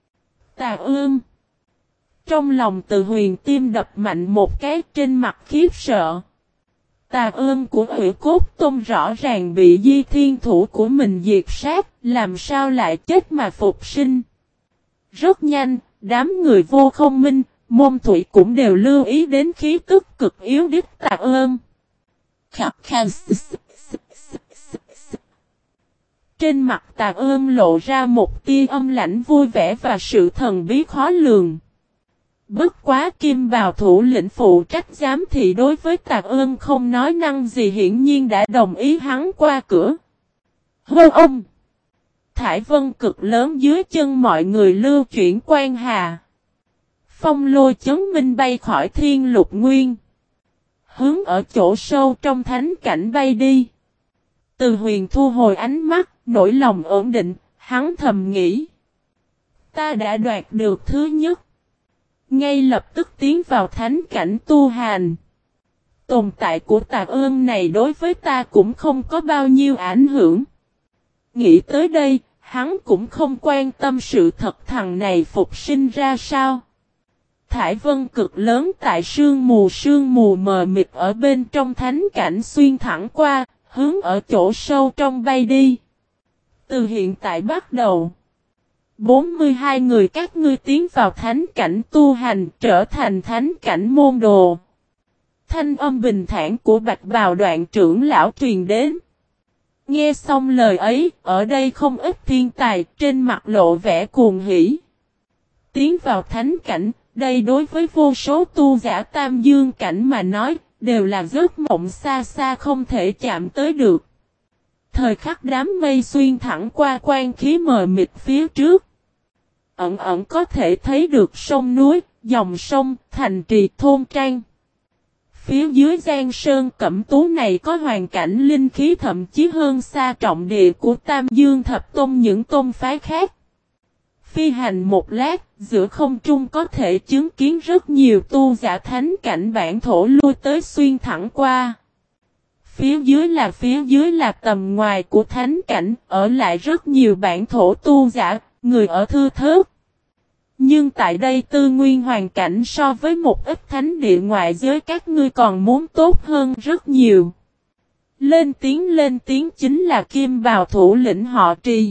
Tà Ương. Trong lòng Từ Huyền tim đập mạnh một cái, trên mặt khiếp sợ. Tà Ương của Hủy Cốt Tôn rõ ràng bị Di Thiên Thủ của mình diệt sát, làm sao lại chết mà phục sinh. Rất nhanh, đám người vô không minh, Môn Thủy cũng đều lưu ý đến khí tức cực yếu đích Tà Ương. Khắc khăn. Trên mặt Tà Ương lộ ra một tia âm lãnh vui vẻ và sự thần bí khó lường. Bất quá kim bào thủ lĩnh phụ trách giám thị đối với Tà Ương không nói năng gì hiển nhiên đã đồng ý hắn qua cửa. Hô ông! Thải vân cực lớn dưới chân mọi người lưu chuyển quan hà. Phong lôi chấn minh bay khỏi thiên lục nguyên. Hướng ở chỗ sâu trong thánh cảnh bay đi. Từ Huyền thu hồi ánh mắt, nỗi lòng ổn định, hắn thầm nghĩ. Ta đã đoạt được thứ nhất. Ngay lập tức tiến vào thánh cảnh tu hành. Tồn tại của Tà Ương này đối với ta cũng không có bao nhiêu ảnh hưởng. Nghĩ tới đây, hắn cũng không quan tâm sự thật thằng này phục sinh ra sao. Thải vân cực lớn tại sương mù sương mù mờ mịt ở bên trong thánh cảnh xuyên thẳng qua, hướng ở chỗ sâu trong bay đi. Từ hiện tại bắt đầu, bốn mươi hai người các ngươi tiến vào thánh cảnh tu hành, trở thành thánh cảnh môn đồ. Thanh âm bình thản của Bạch Bào đoạn trưởng lão truyền đến. Nghe xong lời ấy, ở đây không ít thiên tài, trên mặt lộ vẻ cuồng hỉ. Tiến vào thánh cảnh, đây đối với vô số tu giả Tam Dương cảnh mà nói, đều là giấc mộng xa xa không thể chạm tới được. Thời khắc đám mây xuyên thẳng qua quan khí mờ mịt phía trước. Ẩn ẩn có thể thấy được sông núi, dòng sông, thành trì thôn trang. Phía dưới Giang Sơn Cẩm Tú này có hoàn cảnh linh khí thậm chí hơn xa trọng địa của Tam Dương Thập Tôn những tôn phái khác. Phi hành một lát, giữa không trung có thể chứng kiến rất nhiều tu giả thánh cảnh bản thổ lui tới xuyên thẳng qua. Phía dưới là phía dưới là tầm ngoài của thánh cảnh, ở lại rất nhiều bản thổ tu giả, người ở thưa thớt. Nhưng tại đây tư nguyên hoàn cảnh so với một ít thánh địa ngoại giới các ngươi còn muốn tốt hơn rất nhiều. Lên tiếng lên tiếng chính là Kim Bào thủ lĩnh họ Trì.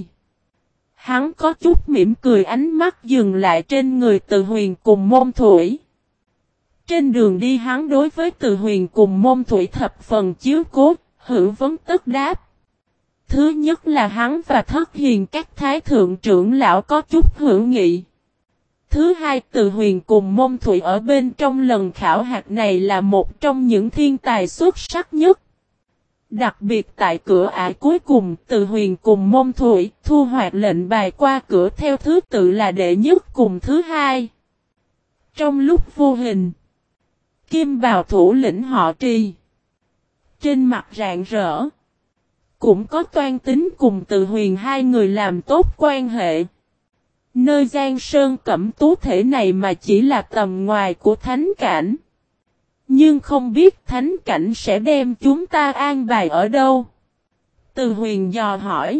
Hắn có chút mỉm cười, ánh mắt dừng lại trên người Từ Huyền cùng Môn Thủy. Trên đường đi hắn đối với Từ Huyền cùng Môn Thủy thập phần chiếu cố, hữu vấn tất đáp. Thứ nhất là hắn và Thất Hiền các thái thượng trưởng lão có chút hữu nghị. Thứ hai, Từ Huyền cùng Môn Thủy ở bên trong lần khảo hạt này là một trong những thiên tài xuất sắc nhất. Đặc biệt tại cửa ải cuối cùng, Từ Huyền cùng Môn Thủy thu hoạch lệnh bài qua cửa theo thứ tự là đệ nhất cùng thứ hai. Trong lúc vô hình, Kim Bào thủ lĩnh họ Trì trên mặt rạng rỡ, cũng có toan tính cùng Từ Huyền hai người làm tốt quan hệ. Nơi Giang Sơn Cẩm Tú thể này mà chỉ là tầm ngoài của thánh cảnh. Nhưng không biết thánh cảnh sẽ đem chúng ta an bài ở đâu? Từ Huyền dò hỏi.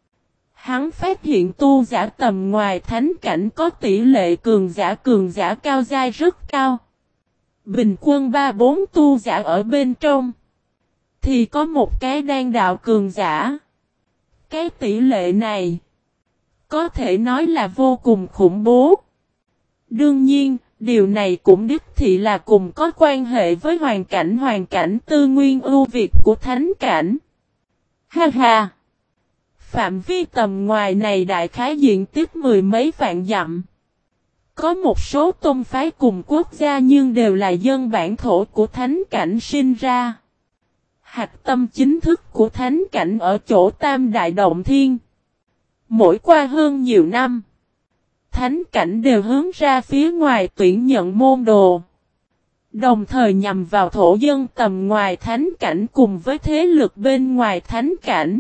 Hắn phát hiện tu giả tầm ngoài thánh cảnh có tỷ lệ cường giả cường giả cao giai rất cao. Bình quân ba bốn tu giả ở bên trong. Thì có một cái đan đạo cường giả. Cái tỷ lệ này có thể nói là vô cùng khủng bố. Đương nhiên, điều này cũng đích thị là cùng có quan hệ với hoàn cảnh hoàn cảnh tư nguyên ưu việt của thánh cảnh. Ha ha! Phạm vi tầm ngoài này đại khái diện tích mười mấy vạn dặm. Có một số tôn phái cùng quốc gia nhưng đều là dân bản thổ của thánh cảnh sinh ra. Hạch tâm chính thức của thánh cảnh ở chỗ Tam Đại Động Thiên. Mỗi qua hơn nhiều năm, thánh cảnh đều hướng ra phía ngoài tuyển nhận môn đồ. Đồng thời nhằm vào thổ dân tầm ngoài thánh cảnh cùng với thế lực bên ngoài thánh cảnh.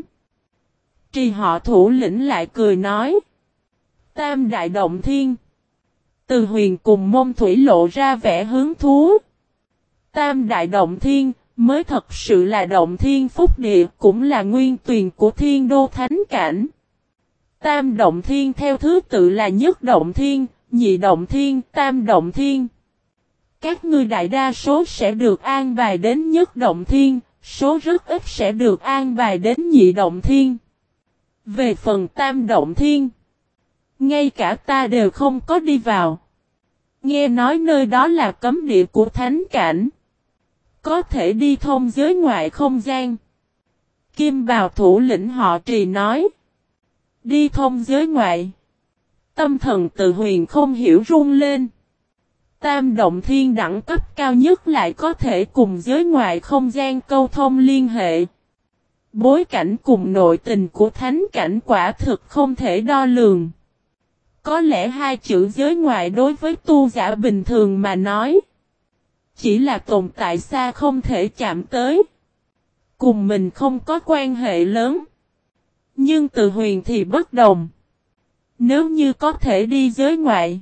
Trì họ thủ lĩnh lại cười nói. Tam Đại Động Thiên. Từ Huyền cùng Môn Thủy lộ ra vẻ hứng thú. Tam Đại Động Thiên mới thật sự là Động Thiên Phúc Địa, cũng là nguyên tuyền của Thiên Đô Thánh Cảnh. Tam Động Thiên theo thứ tự là Nhất Động Thiên, Nhị Động Thiên, Tam Động Thiên. Các ngươi đại đa số sẽ được an bài đến Nhất Động Thiên, số rất ít sẽ được an bài đến Nhị Động Thiên. Về phần Tam Động Thiên, ngay cả ta đều không có đi vào. Nghe nói nơi đó là cấm địa của thánh cảnh. Có thể đi thông giới ngoại không gian. Kim Bào thủ lĩnh họ Trì nói. Đi thông giới ngoại. Tâm thần Từ Huyền không hiểu run lên. Tam Động Thiên đẳng cấp cao nhất lại có thể cùng giới ngoại không gian câu thông liên hệ. Bối cảnh cùng nội tình của thánh cảnh quả thực không thể đo lường. Có lẽ hai chữ giới ngoại đối với tu giả bình thường mà nói, chỉ là tồn tại xa không thể chạm tới. Cùng mình không có quan hệ lớn. Nhưng Từ Huyền thì bất đồng. Nếu như có thể đi giới ngoại,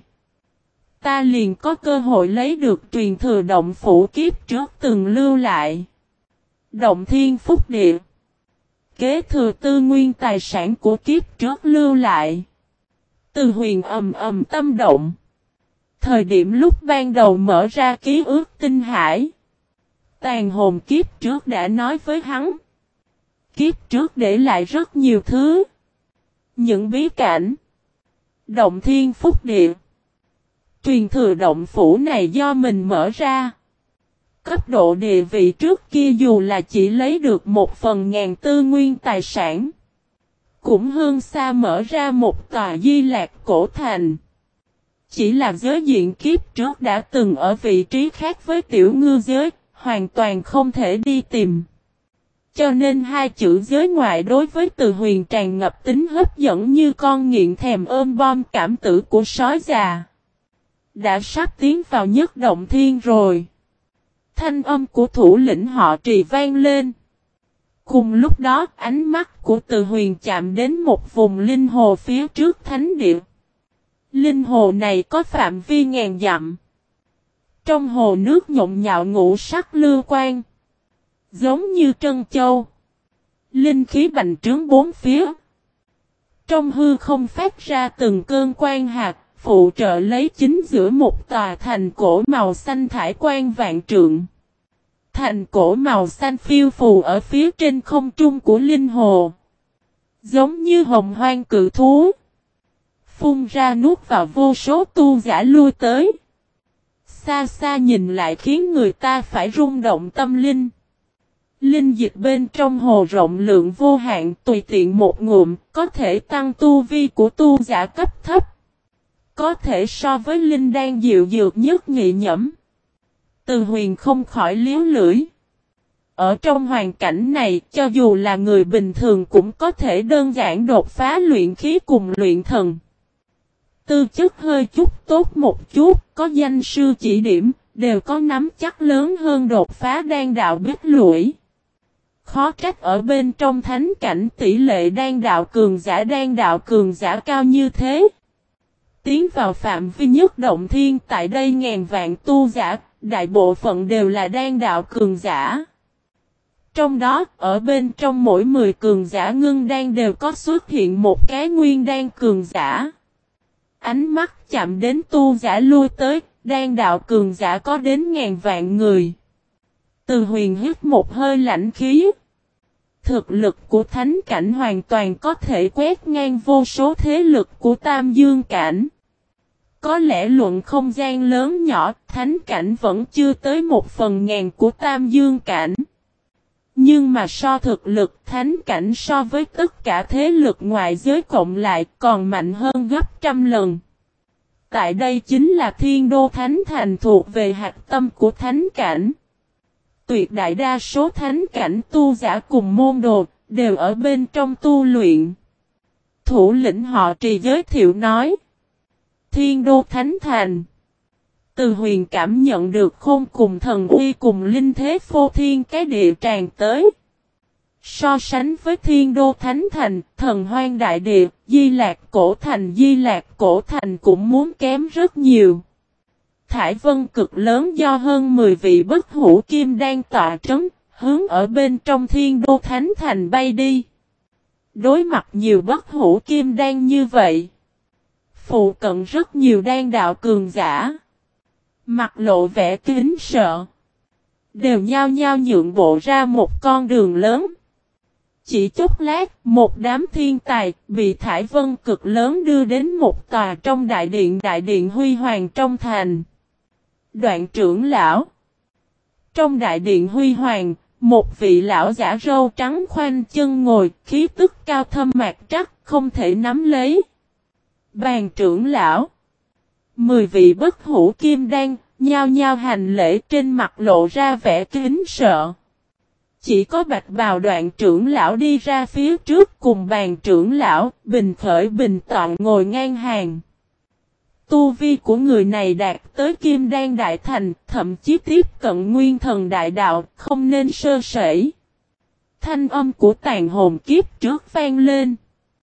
ta liền có cơ hội lấy được truyền thừa động phủ kiếp trước từng lưu lại. Động Thiên Phúc Địa. Kế thừa tư nguyên tài sản của kiếp trước lưu lại. Từ Huyền ầm ầm tâm động. Thời điểm lúc ban đầu mở ra ký ức tinh hải, tàn hồn kiếp trước đã nói với hắn. Kiếp trước để lại rất nhiều thứ. Những bí cảnh. Động Thiên Phúc Địa. Truyền thừa động phủ này do mình mở ra. Cấp độ địa vị trước kia dù là chỉ lấy được một phần ngàn tư nguyên tài sản, cũng hơn xa mở ra một tòa Di Lạc cổ thành. Chỉ là giới diện kiếp trước đã từng ở vị trí khác với tiểu ngư giới, hoàn toàn không thể đi tìm. Cho nên hai chữ giới ngoại đối với Từ Huyền tràn ngập tính hấp dẫn như con nghiện thèm ôm bom cảm tử của sói già. Đã sắp tiến vào Nhất Động Thiên rồi. Thanh âm của thủ lĩnh họ Trì vang lên. Cùng lúc đó, ánh mắt của Từ Huyền chạm đến một vùng linh hồ phía trước thánh địa. Linh hồ này có phạm vi ngàn dặm. Trong hồ nước nhộn nhạo ngũ sắc lưu quang, giống như trân châu. Linh khí bành trướng bốn phía. Trong hư không phát ra từng cơn quang hạt, phụ trợ lấy chính giữa một tòa thành cổ màu xanh thải quang vạn trượng. Thành cổ màu xanh phiêu phù ở phía trên không trung của linh hồ. Giống như hồng hoang cự thú. Phun ra nuốt vào vô số tu giả lui tới. Xa xa nhìn lại khiến người ta phải rung động tâm linh. Linh dịch bên trong hồ rộng lượng vô hạn, tùy tiện một ngụm, có thể tăng tu vi của tu giả cấp thấp. Có thể so với linh đan dịu dược nhất nghị nhẫm. Từ Huyền không khỏi liếu lưỡi. Ở trong hoàn cảnh này, cho dù là người bình thường cũng có thể đơn giản đột phá luyện khí cùng luyện thần. Tư chất hơi chút tốt một chút, có danh sư chỉ điểm, đều có nắm chắc lớn hơn đột phá đan đạo bích lũy. Khó trách ở bên trong thánh cảnh tỷ lệ đan đạo cường giả đan đạo cường giả cao như thế. Tiến vào phạm vi nhất động thiên tại đây ngàn vạn tu giả, đại bộ phận đều là đan đạo cường giả. Trong đó, ở bên trong mỗi mười cường giả ngưng đan đều có xuất hiện một cái nguyên đan cường giả. Ánh mắt chạm đến tu giả lui tới, đan đạo cường giả có đến ngàn vạn người. Từ Huyền hít một hơi lạnh khí. Thực lực của thánh cảnh hoàn toàn có thể quét ngang vô số thế lực của tam dương cảnh. Có lẽ luận không gian lớn nhỏ, thánh cảnh vẫn chưa tới một phần ngàn của tam dương cảnh. Nhưng mà so thực lực thánh cảnh so với tất cả thế lực ngoại giới cộng lại còn mạnh hơn gấp trăm lần. Tại đây chính là Thiên Đô Thánh Thành thuộc về hạt tâm của thánh cảnh. Tuyệt đại đa số thánh cảnh tu giả cùng môn đồ đều ở bên trong tu luyện. Thủ lĩnh họ Trì giới thiệu nói. Thiên Đô Thánh Thành. Từ Huyền cảm nhận được khôn cùng thần uy cùng linh thế phô thiên cái địa tràn tới. So sánh với Thiên Đô Thánh Thành, Thần Hoang Đại Địa, Di Lạc Cổ Thành Di Lạc Cổ Thành cũng muốn kém rất nhiều. Thải vân cực lớn do hơn mười vị bất hủ kim đang tọa trấn, hướng ở bên trong Thiên Đô Thánh Thành bay đi. Đối mặt nhiều bất hủ kim đan như vậy, phụ cận rất nhiều đan đạo cường giả. Mặt lộ vẻ kính sợ. Đều nhao nhao nhượng bộ ra một con đường lớn. Chỉ chốc lát, một đám thiên tài bị thải vân cực lớn đưa đến một tòa trong đại điện đại điện huy hoàng trong thành. Đoạn trưởng lão. Trong đại điện huy hoàng, một vị lão giả râu trắng khoanh chân ngồi, khí tức cao thâm mạc trắc, không thể nắm lấy. Bàn trưởng lão. Mười vị bất hủ kim đan, nhao nhao hành lễ trên mặt lộ ra vẻ kính sợ. Chỉ có bạch bào đoạn trưởng lão đi ra phía trước cùng bàn trưởng lão, bình khởi bình tọa ngồi ngang hàng. Tu vi của người này đạt tới kim đan đại thành, thậm chí tiếp cận nguyên thần đại đạo, không nên sơ sẩy. Thanh âm của tàn hồn kiếp trước vang lên.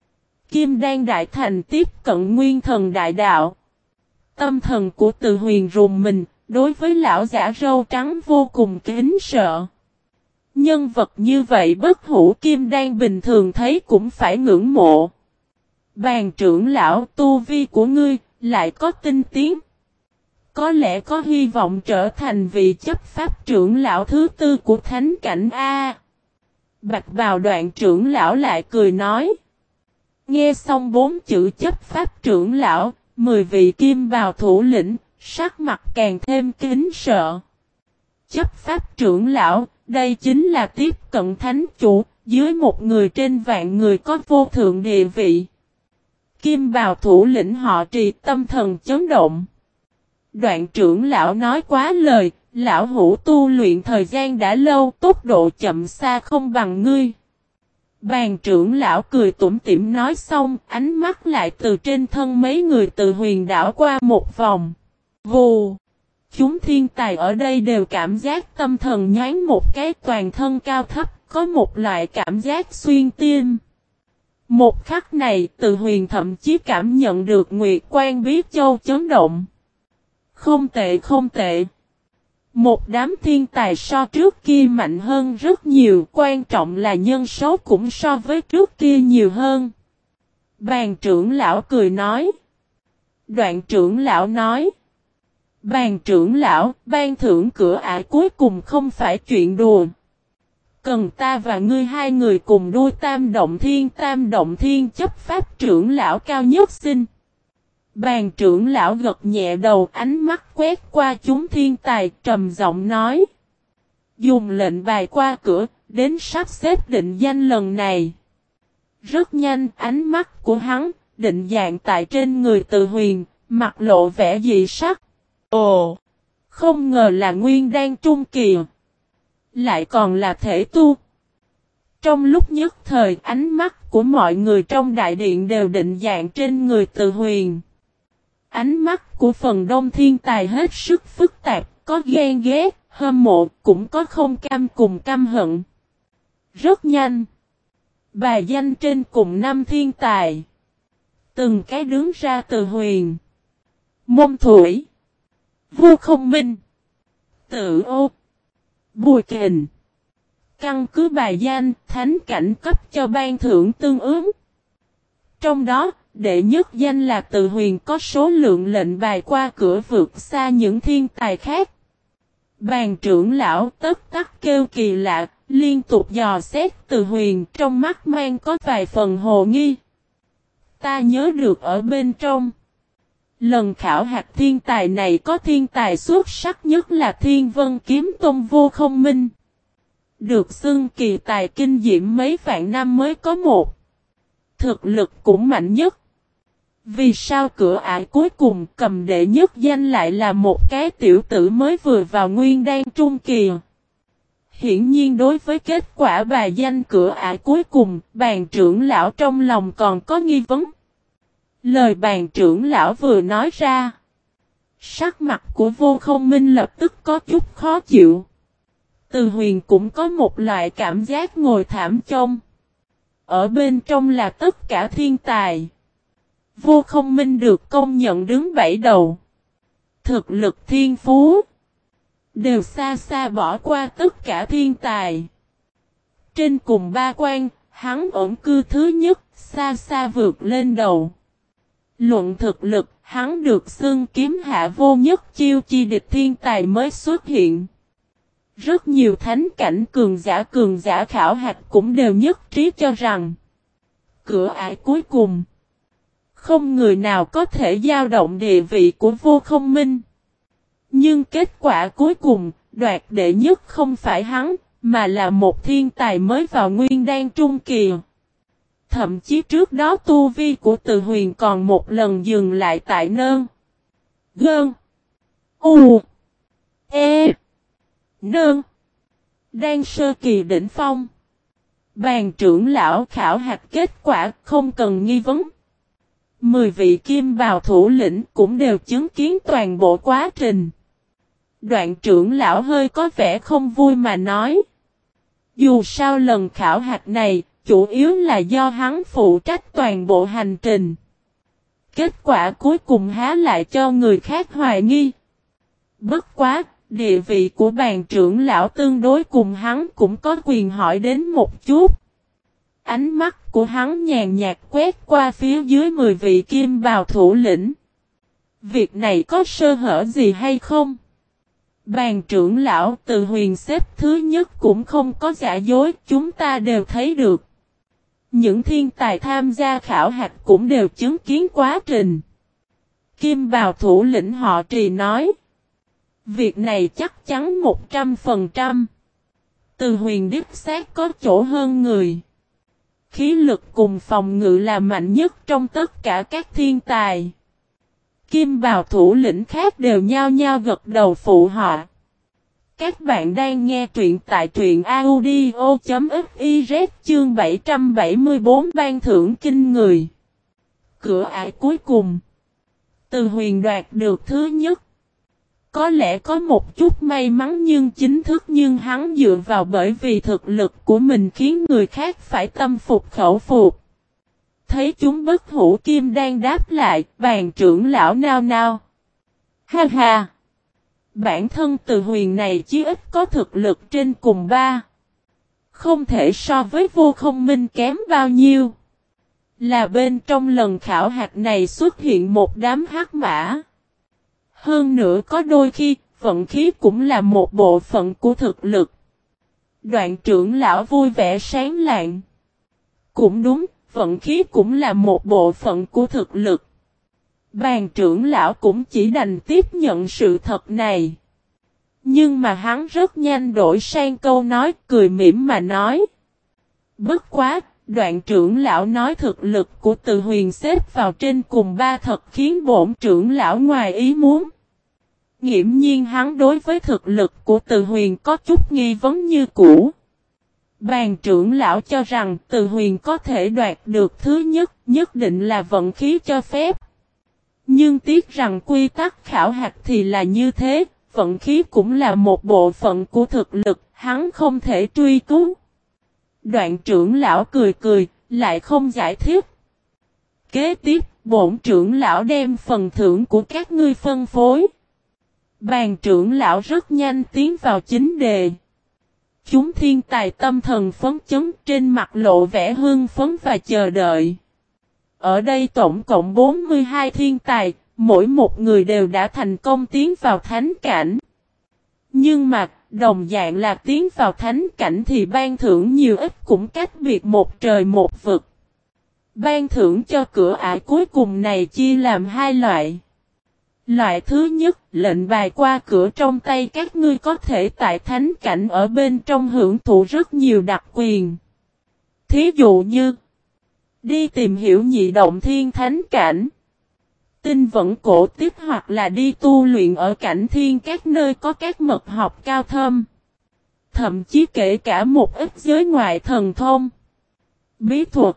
Kim đan đại thành tiếp cận nguyên thần đại đạo. Tâm thần của Từ Huyền rùng mình, đối với lão giả râu trắng vô cùng kính sợ. Nhân vật như vậy bất hủ kim đan bình thường thấy cũng phải ngưỡng mộ. Bàn trưởng lão tu vi của ngươi, lại có tinh tiến. Có lẽ có hy vọng trở thành vị chấp pháp trưởng lão thứ tư của thánh cảnh A. Bạch bào đoạn trưởng lão lại cười nói. Nghe xong bốn chữ chấp pháp trưởng lão, mười vị kim bào thủ lĩnh, sắc mặt càng thêm kính sợ. Chấp pháp trưởng lão, đây chính là tiếp cận thánh chủ, dưới một người trên vạn người có vô thượng địa vị. Kim bào thủ lĩnh họ Trì tâm thần chấn động. Đoạn trưởng lão nói quá lời, lão hữu tu luyện thời gian đã lâu, tốc độ chậm xa không bằng ngươi. Bàn trưởng lão cười tủm tỉm nói xong, ánh mắt lại từ trên thân mấy người Từ Huyền đảo qua một vòng. Vù! Chúng thiên tài ở đây đều cảm giác tâm thần nhoáng một cái, toàn thân cao thấp, có một loại cảm giác xuyên tim. Một khắc này, Từ Huyền thậm chí cảm nhận được Nguyệt Quan Bí Châu chấn động. Không tệ không tệ. Một đám thiên tài so trước kia mạnh hơn rất nhiều, quan trọng là nhân số cũng so với trước kia nhiều hơn. Bàn trưởng lão cười nói. Đoạn trưởng lão nói. Bàn trưởng lão, ban thưởng cửa ải cuối cùng không phải chuyện đùa. Cần ta và ngươi hai người cùng đua tam động thiên, tam động thiên chấp pháp trưởng lão cao nhất xin. Bàn trưởng lão gật nhẹ đầu, ánh mắt quét qua chúng thiên tài, trầm giọng nói. Dùng lệnh bài qua cửa, đến sắp xếp định danh lần này. Rất nhanh, ánh mắt của hắn, định dạng tại trên người Từ Huyền, mặt lộ vẻ dị sắc. Ồ! Không ngờ là nguyên đan trung kỳ. Lại còn là thể tu. Trong lúc nhất thời, ánh mắt của mọi người trong đại điện đều định dạng trên người Từ Huyền. Ánh mắt của phần đông thiên tài hết sức phức tạp, có ghen ghét, hâm mộ, cũng có không cam cùng căm hận. Rất nhanh. Bài danh trên cùng năm thiên tài. Từng cái đứng ra Từ Huyền. Môn Thủy. Vô Không Minh. Tự Ô. Bùi Kình. Căn cứ bài danh, thánh cảnh cấp cho ban thưởng tương ứng. Trong đó, đệ nhất danh là Từ Huyền có số lượng lệnh bài qua cửa vượt xa những thiên tài khác. Bàn trưởng lão tất tắc kêu kỳ lạ, liên tục dò xét Từ Huyền, trong mắt mang có vài phần hồ nghi. Ta nhớ được ở bên trong. Lần khảo hạt thiên tài này có thiên tài xuất sắc nhất là Thiên Vân Kiếm Tông Vô Không Minh. Được xưng kỳ tài kinh diễm mấy vạn năm mới có một. Thực lực cũng mạnh nhất. Vì sao cửa ải cuối cùng cầm đệ nhất danh lại là một cái tiểu tử mới vừa vào nguyên đan trung kỳ? Hiển nhiên đối với kết quả bài danh cửa ải cuối cùng, bàn trưởng lão trong lòng còn có nghi vấn. Lời bàn trưởng lão vừa nói ra. Sắc mặt của Vô Không Minh lập tức có chút khó chịu. Từ Huyền cũng có một loại cảm giác ngồi thảm trông. Ở bên trong là tất cả thiên tài. Vô Không Minh được công nhận đứng bảy đầu. Thực lực thiên phú. Đều xa xa bỏ qua tất cả thiên tài. Trên cùng ba quan, hắn ổn cư thứ nhất, xa xa vượt lên đầu. Luận thực lực, hắn được xưng kiếm hạ vô nhất chiêu chi địch thiên tài mới xuất hiện. Rất nhiều thánh cảnh cường giả cường giả khảo hạch cũng đều nhất trí cho rằng cửa ải cuối cùng không người nào có thể dao động địa vị của Vô Không Minh. Nhưng kết quả cuối cùng, đoạt đệ nhất không phải hắn, mà là một thiên tài mới vào nguyên đan trung kỳ. Thậm chí trước đó tu vi của Từ Huyền còn một lần dừng lại tại nơn. Gơn. U. E. Nơn. Đan sơ kỳ đỉnh phong. Bàn trưởng lão khảo hạch kết quả không cần nghi vấn. Mười vị kim bào thủ lĩnh cũng đều chứng kiến toàn bộ quá trình. Đoạn trưởng lão hơi có vẻ không vui mà nói. Dù sao lần khảo hạch này, chủ yếu là do hắn phụ trách toàn bộ hành trình. Kết quả cuối cùng há lại cho người khác hoài nghi. Bất quá, địa vị của bàn trưởng lão tương đối cùng hắn cũng có quyền hỏi đến một chút. Ánh mắt của hắn nhàn nhạt quét qua phía dưới mười vị kim bào thủ lĩnh. Việc này có sơ hở gì hay không? Bàn trưởng lão Từ Huyền xếp thứ nhất cũng không có giả dối, chúng ta đều thấy được. Những thiên tài tham gia khảo hạch cũng đều chứng kiến quá trình. Kim bào thủ lĩnh họ Trì nói. Việc này chắc chắn một trăm phần trăm. Từ Huyền đích xác có chỗ hơn người. Khí lực cùng phòng ngự là mạnh nhất trong tất cả các thiên tài. Kim bào thủ lĩnh khác đều nhao nhao gật đầu phụ họ. Các bạn đang nghe truyện tại truyện audio.fiz chương bảy trăm bảy mươi bốn ban thưởng kinh người. Cửa ải cuối cùng. Từ Huyền đoạt được thứ nhất. Có lẽ có một chút may mắn nhưng chính thức nhưng hắn dựa vào bởi vì thực lực của mình khiến người khác phải tâm phục khẩu phục. Thấy chúng bất hủ kim đang đáp lại, bàn trưởng lão nao nao. Ha ha! Bản thân Từ Huyền này chí ít có thực lực trên cùng ba. Không thể so với Vô Không Minh kém bao nhiêu. Là bên trong lần khảo hạch này xuất hiện một đám hắc mã. Hơn nữa có đôi khi, vận khí cũng là một bộ phận của thực lực. Đoạn trưởng lão vui vẻ sáng lạng. Cũng đúng, vận khí cũng là một bộ phận của thực lực. Bàn trưởng lão cũng chỉ đành tiếp nhận sự thật này. Nhưng mà hắn rất nhanh đổi sang câu nói, cười mỉm mà nói. Bất quá, đoạn trưởng lão nói thực lực của Từ Huyền xếp vào trên cùng ba thật khiến bổn trưởng lão ngoài ý muốn. Nghiễm nhiên hắn đối với thực lực của Từ Huyền có chút nghi vấn như cũ. Bàn trưởng lão cho rằng Từ Huyền có thể đoạt được thứ nhất, nhất định là vận khí cho phép. Nhưng tiếc rằng quy tắc khảo hạch thì là như thế, vận khí cũng là một bộ phận của thực lực, hắn không thể truy cứu. Đoạn trưởng lão cười cười, lại không giải thích. Kế tiếp, bổn trưởng lão đem phần thưởng của các ngươi phân phối. Bàn trưởng lão rất nhanh tiến vào chính đề. Chúng thiên tài tâm thần phấn chấn trên mặt lộ vẻ hưng phấn và chờ đợi. Ở đây tổng cộng bốn mươi hai thiên tài, mỗi một người đều đã thành công tiến vào thánh cảnh. Nhưng mà, đồng dạng là tiến vào thánh cảnh thì ban thưởng nhiều ít cũng cách biệt một trời một vực. Ban thưởng cho cửa ải cuối cùng này chia làm hai loại. Loại thứ nhất, lệnh bài qua cửa trong tay các ngươi có thể tại thánh cảnh ở bên trong hưởng thụ rất nhiều đặc quyền. Thí dụ như, đi tìm hiểu nhị động thiên thánh cảnh, tinh vẫn cổ tiếp hoặc là đi tu luyện ở cảnh thiên các nơi có các mật học cao thâm. Thậm chí kể cả một ít giới ngoại thần thông, bí thuật.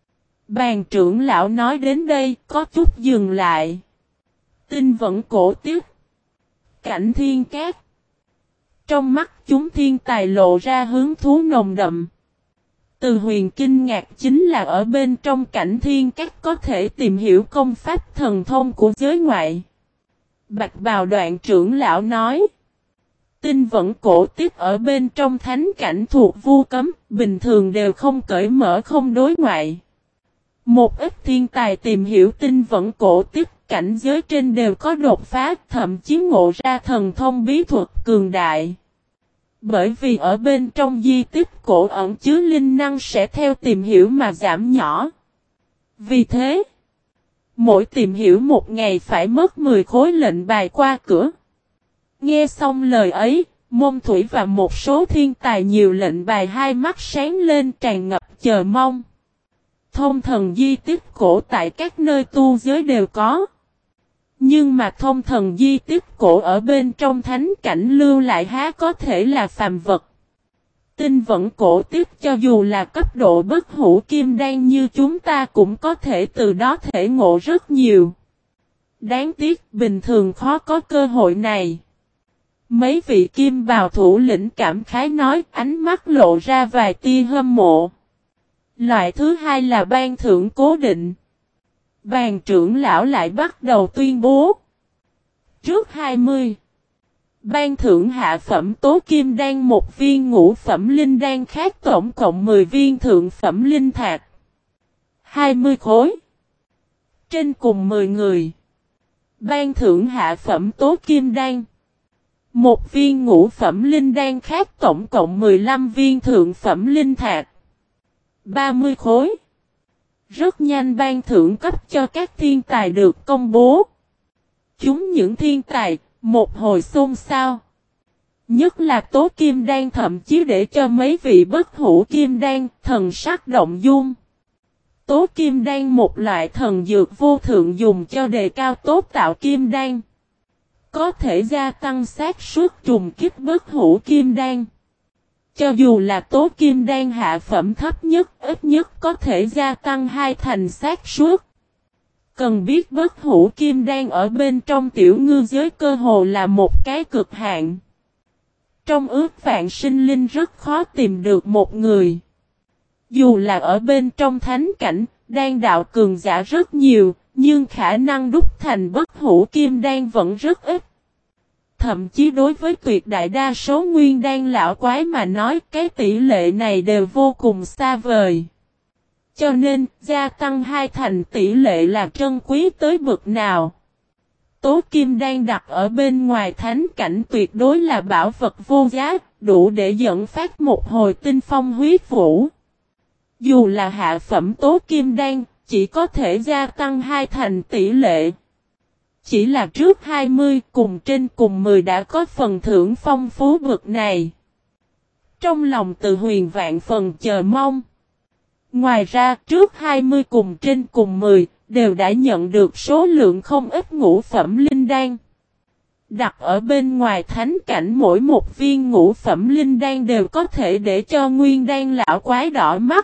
Bàn trưởng lão nói đến đây có chút dừng lại. Tinh vẫn cổ tiếp, cảnh thiên cát. Trong mắt chúng thiên tài lộ ra hứng thú nồng đậm. Từ Huyền kinh ngạc chính là ở bên trong cảnh thiên cát có thể tìm hiểu công pháp thần thông của giới ngoại. Bạch bào đoạn trưởng lão nói. Tinh vẫn cổ tiếp ở bên trong thánh cảnh thuộc vu cấm, bình thường đều không cởi mở không đối ngoại. Một ít thiên tài tìm hiểu tinh vẫn cổ tiếp, cảnh giới trên đều có đột phá, thậm chí ngộ ra thần thông bí thuật cường đại. Bởi vì ở bên trong di tích cổ ẩn chứa linh năng sẽ theo tìm hiểu mà giảm nhỏ. Vì thế, mỗi tìm hiểu một ngày phải mất mười khối lệnh bài qua cửa. Nghe xong lời ấy, Môn Thủy và một số thiên tài nhiều lệnh bài hai mắt sáng lên tràn ngập chờ mong. Thông thần di tích cổ tại các nơi tu giới đều có. Nhưng mà thông thần di tích cổ ở bên trong thánh cảnh lưu lại há có thể là phàm vật. Tinh vẫn cổ tiếp cho dù là cấp độ bất hủ kim đan như chúng ta cũng có thể từ đó thể ngộ rất nhiều. Đáng tiếc bình thường khó có cơ hội này. Mấy vị kim bào thủ lĩnh cảm khái nói, ánh mắt lộ ra vài tia hâm mộ. Loại thứ hai là ban thưởng cố định. Bàn trưởng lão lại bắt đầu tuyên bố. Trước hai mươi. Ban thưởng hạ phẩm tố kim đan một viên, ngũ phẩm linh đan khác tổng cộng mười viên thượng phẩm linh thạch. hai mươi khối. Trên cùng mười người. Ban thưởng hạ phẩm tố kim đan. Một viên ngũ phẩm linh đan khác tổng cộng mười lăm viên thượng phẩm linh thạch. ba mươi khối. Rất nhanh ban thưởng cấp cho các thiên tài được công bố. Chúng những thiên tài, một hồi xôn xao. Nhất là tố kim đan thậm chí để cho mấy vị bất hủ kim đan, thần sắc động dung. Tố kim đan một loại thần dược vô thượng dùng cho đề cao tốt tạo kim đan. Có thể gia tăng xác suất trùng kích bất hủ kim đan. Cho dù là tố kim đan hạ phẩm thấp nhất, ít nhất có thể gia tăng hai thành xác suất. Cần biết bất hủ kim đan ở bên trong tiểu ngư giới cơ hồ là một cái cực hạn. Trong ước vạn sinh linh rất khó tìm được một người. Dù là ở bên trong thánh cảnh, đan đạo cường giả rất nhiều, nhưng khả năng đúc thành bất hủ kim đan vẫn rất ít. Thậm chí đối với tuyệt đại đa số nguyên đan lão quái mà nói, cái tỷ lệ này đều vô cùng xa vời. Cho nên, gia tăng hai thành tỷ lệ là trân quý tới bực nào. Tố kim đan đặt ở bên ngoài thánh cảnh tuyệt đối là bảo vật vô giá, đủ để dẫn phát một hồi tinh phong huyết vũ. Dù là hạ phẩm tố kim đan, chỉ có thể gia tăng hai thành tỷ lệ. Chỉ là trước hai mươi cùng trên cùng mười đã có phần thưởng phong phú bực này. Trong lòng Từ Huyền vạn phần chờ mong. Ngoài ra trước hai mươi cùng trên cùng mười đều đã nhận được số lượng không ít ngũ phẩm linh đan. Đặt ở bên ngoài thánh cảnh mỗi một viên ngũ phẩm linh đan đều có thể để cho nguyên đan lão quái đỏ mắt.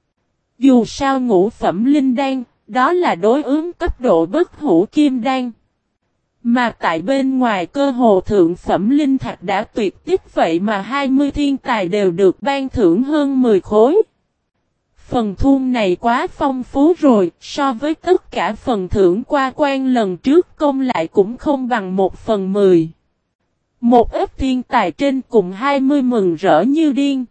Dù sao ngũ phẩm linh đan, đó là đối ứng cấp độ bất hủ kim đan. Mà tại bên ngoài cơ hồ thượng phẩm linh thạch đã tuyệt tích vậy mà hai mươi thiên tài đều được ban thưởng hơn mười khối. Phần thun này quá phong phú rồi, so với tất cả phần thưởng qua quan lần trước công lại cũng không bằng một phần mười. Một ít thiên tài trên cùng hai mươi mừng rỡ như điên.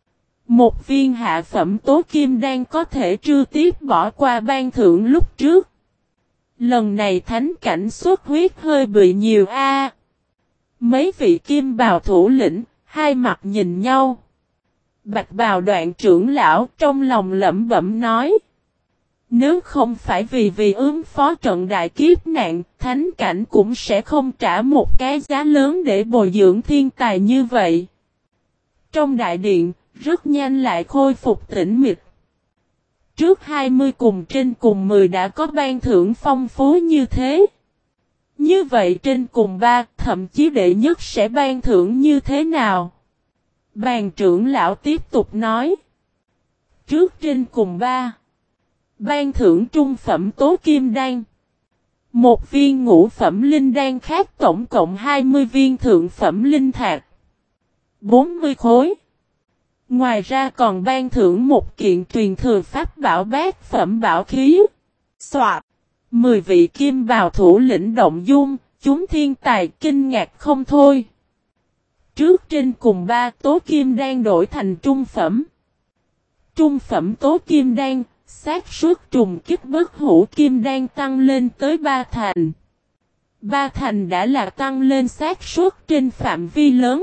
Một viên hạ phẩm tố kim đan có thể trực tiếp bỏ qua ban thưởng lúc trước. Lần này thánh cảnh xuất huyết hơi bị nhiều a. Mấy vị kim bào thủ lĩnh, hai mặt nhìn nhau. Bạch bào đoạn trưởng lão trong lòng lẩm bẩm nói. Nếu không phải vì vì ứng phó trận đại kiếp nạn, thánh cảnh cũng sẽ không trả một cái giá lớn để bồi dưỡng thiên tài như vậy. Trong đại điện, rất nhanh lại khôi phục tĩnh mịch. Trước hai mươi cùng trên cùng mười đã có ban thưởng phong phú như thế. Như vậy trên cùng ba, thậm chí đệ nhất sẽ ban thưởng như thế nào? Bàn trưởng lão tiếp tục nói. Trước trên cùng ba. Ban thưởng trung phẩm tố kim đan. Một viên ngũ phẩm linh đan khác tổng cộng hai mươi viên thượng phẩm linh thạch. bốn mươi khối. Ngoài ra còn ban thưởng một kiện truyền thừa pháp bảo bát phẩm bảo khí. Soạt. Mười vị kim bào thủ lĩnh động dung, chúng thiên tài kinh ngạc không thôi. Trước trên cùng ba tố kim đan đổi thành trung phẩm. Trung phẩm tố kim đan, xác suất trùng kích bất hủ kim đan tăng lên tới ba thành. Ba thành đã là tăng lên xác suất trên phạm vi lớn.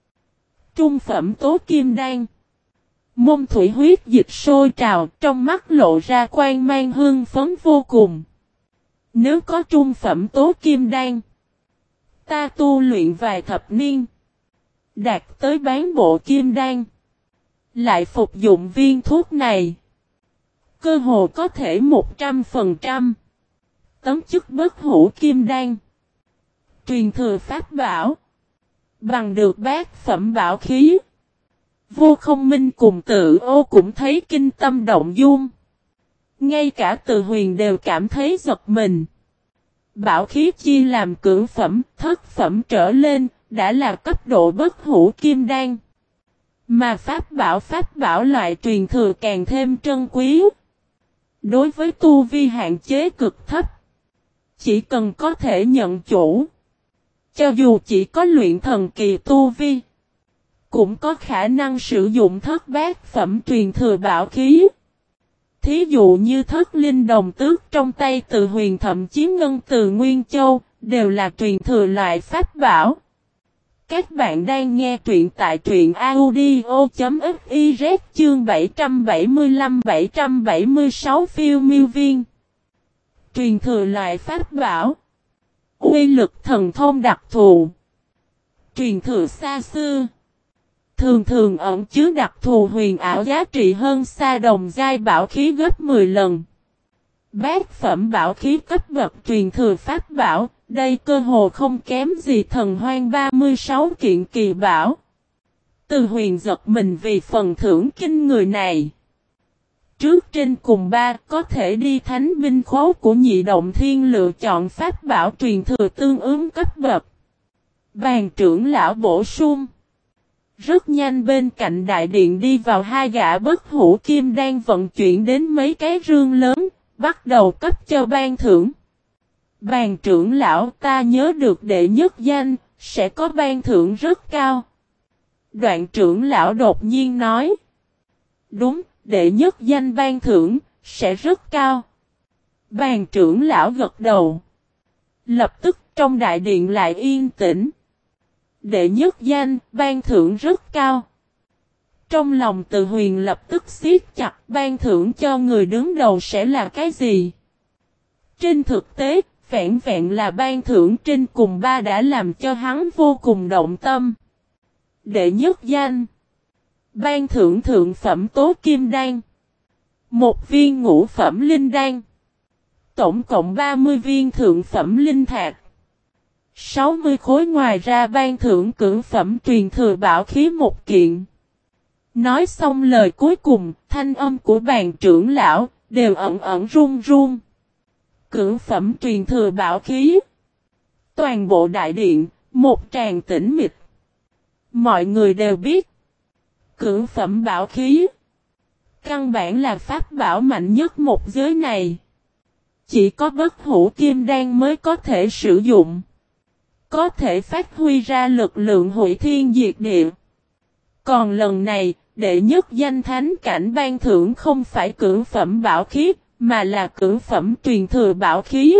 Trung phẩm tố kim đan. Môn thủy huyết dịch sôi trào, trong mắt lộ ra quang mang hương phấn vô cùng. Nếu có trung phẩm tố kim đan, ta tu luyện vài thập niên, đạt tới bán bộ kim đan, lại phục dụng viên thuốc này, cơ hồ có thể một trăm phần trăm tấn chức bất hủ kim đan. Truyền thừa pháp bảo, bằng được bát phẩm bảo khí. Vô Không Minh cùng Tự Ô cũng thấy kinh tâm động dung. Ngay cả Từ Huyền đều cảm thấy giật mình. Bảo khí chia làm cửu phẩm, thất phẩm trở lên, đã là cấp độ bất hủ kim đan. Mà pháp bảo pháp bảo loại truyền thừa càng thêm trân quý. Đối với tu vi hạn chế cực thấp, chỉ cần có thể nhận chủ, cho dù chỉ có luyện thần kỳ tu vi, cũng có khả năng sử dụng thất bát phẩm truyền thừa bảo khí. Thí dụ như thất linh đồng tước trong tay Từ Huyền thậm chí ngân từ Nguyên Châu, đều là truyền thừa loại pháp bảo. Các bạn đang nghe truyện tại truyện audio.fiz chương bảy trăm bảy mươi lăm bảy trăm bảy mươi sáu phiêu miêu viên. Truyền thừa loại pháp bảo. Uy lực thần thông đặc thù. Truyền thừa xa xưa. Thường thường ẩn chứa đặc thù huyền ảo giá trị hơn xa đồng giai bảo khí gấp mười lần. Bát phẩm bảo khí cấp bậc truyền thừa pháp bảo, đây cơ hồ không kém gì thần hoang ba mươi sáu kiện kỳ bảo. Từ Huyền giật mình vì phần thưởng kinh người này. trước trên cùng ba có thể đi thánh binh khố của nhị động thiên lựa chọn pháp bảo truyền thừa tương ứng cấp bậc. Bàn trưởng lão bổ sung. Rất nhanh bên cạnh đại điện đi vào hai gã bất hủ kim đang vận chuyển đến mấy cái rương lớn, bắt đầu cấp cho ban thưởng. Bàn trưởng lão ta nhớ được đệ nhất danh, sẽ có ban thưởng rất cao. Đoạn trưởng lão đột nhiên nói. Đúng, đệ nhất danh ban thưởng, sẽ rất cao. Bàn trưởng lão gật đầu. Lập tức trong đại điện lại yên tĩnh. Đệ nhất danh, ban thưởng rất cao. Trong lòng Từ Huyền lập tức siết chặt ban thưởng cho người đứng đầu sẽ là cái gì? Trên thực tế, vẹn vẹn là ban thưởng trên cùng ba đã làm cho hắn vô cùng động tâm. Đệ nhất danh. Ban thưởng thượng phẩm tố kim đan. Một viên ngũ phẩm linh đan. Tổng cộng ba mươi viên thượng phẩm linh thạch. sáu mươi khối ngoài ra ban thưởng cửu phẩm truyền thừa bảo khí một kiện. Nói xong lời cuối cùng, thanh âm của bàn trưởng lão, đều ẩn ẩn run run. Cửu phẩm truyền thừa bảo khí. Toàn bộ đại điện, một tràng tĩnh mịch. Mọi người đều biết. Cửu phẩm bảo khí. Căn bản là pháp bảo mạnh nhất một giới này. Chỉ có bất hủ kim đan mới có thể sử dụng. Có thể phát huy ra lực lượng hủy thiên diệt địa. Còn lần này, đệ nhất danh thánh cảnh ban thưởng không phải cửu phẩm bảo khí, mà là cửu phẩm truyền thừa bảo khí.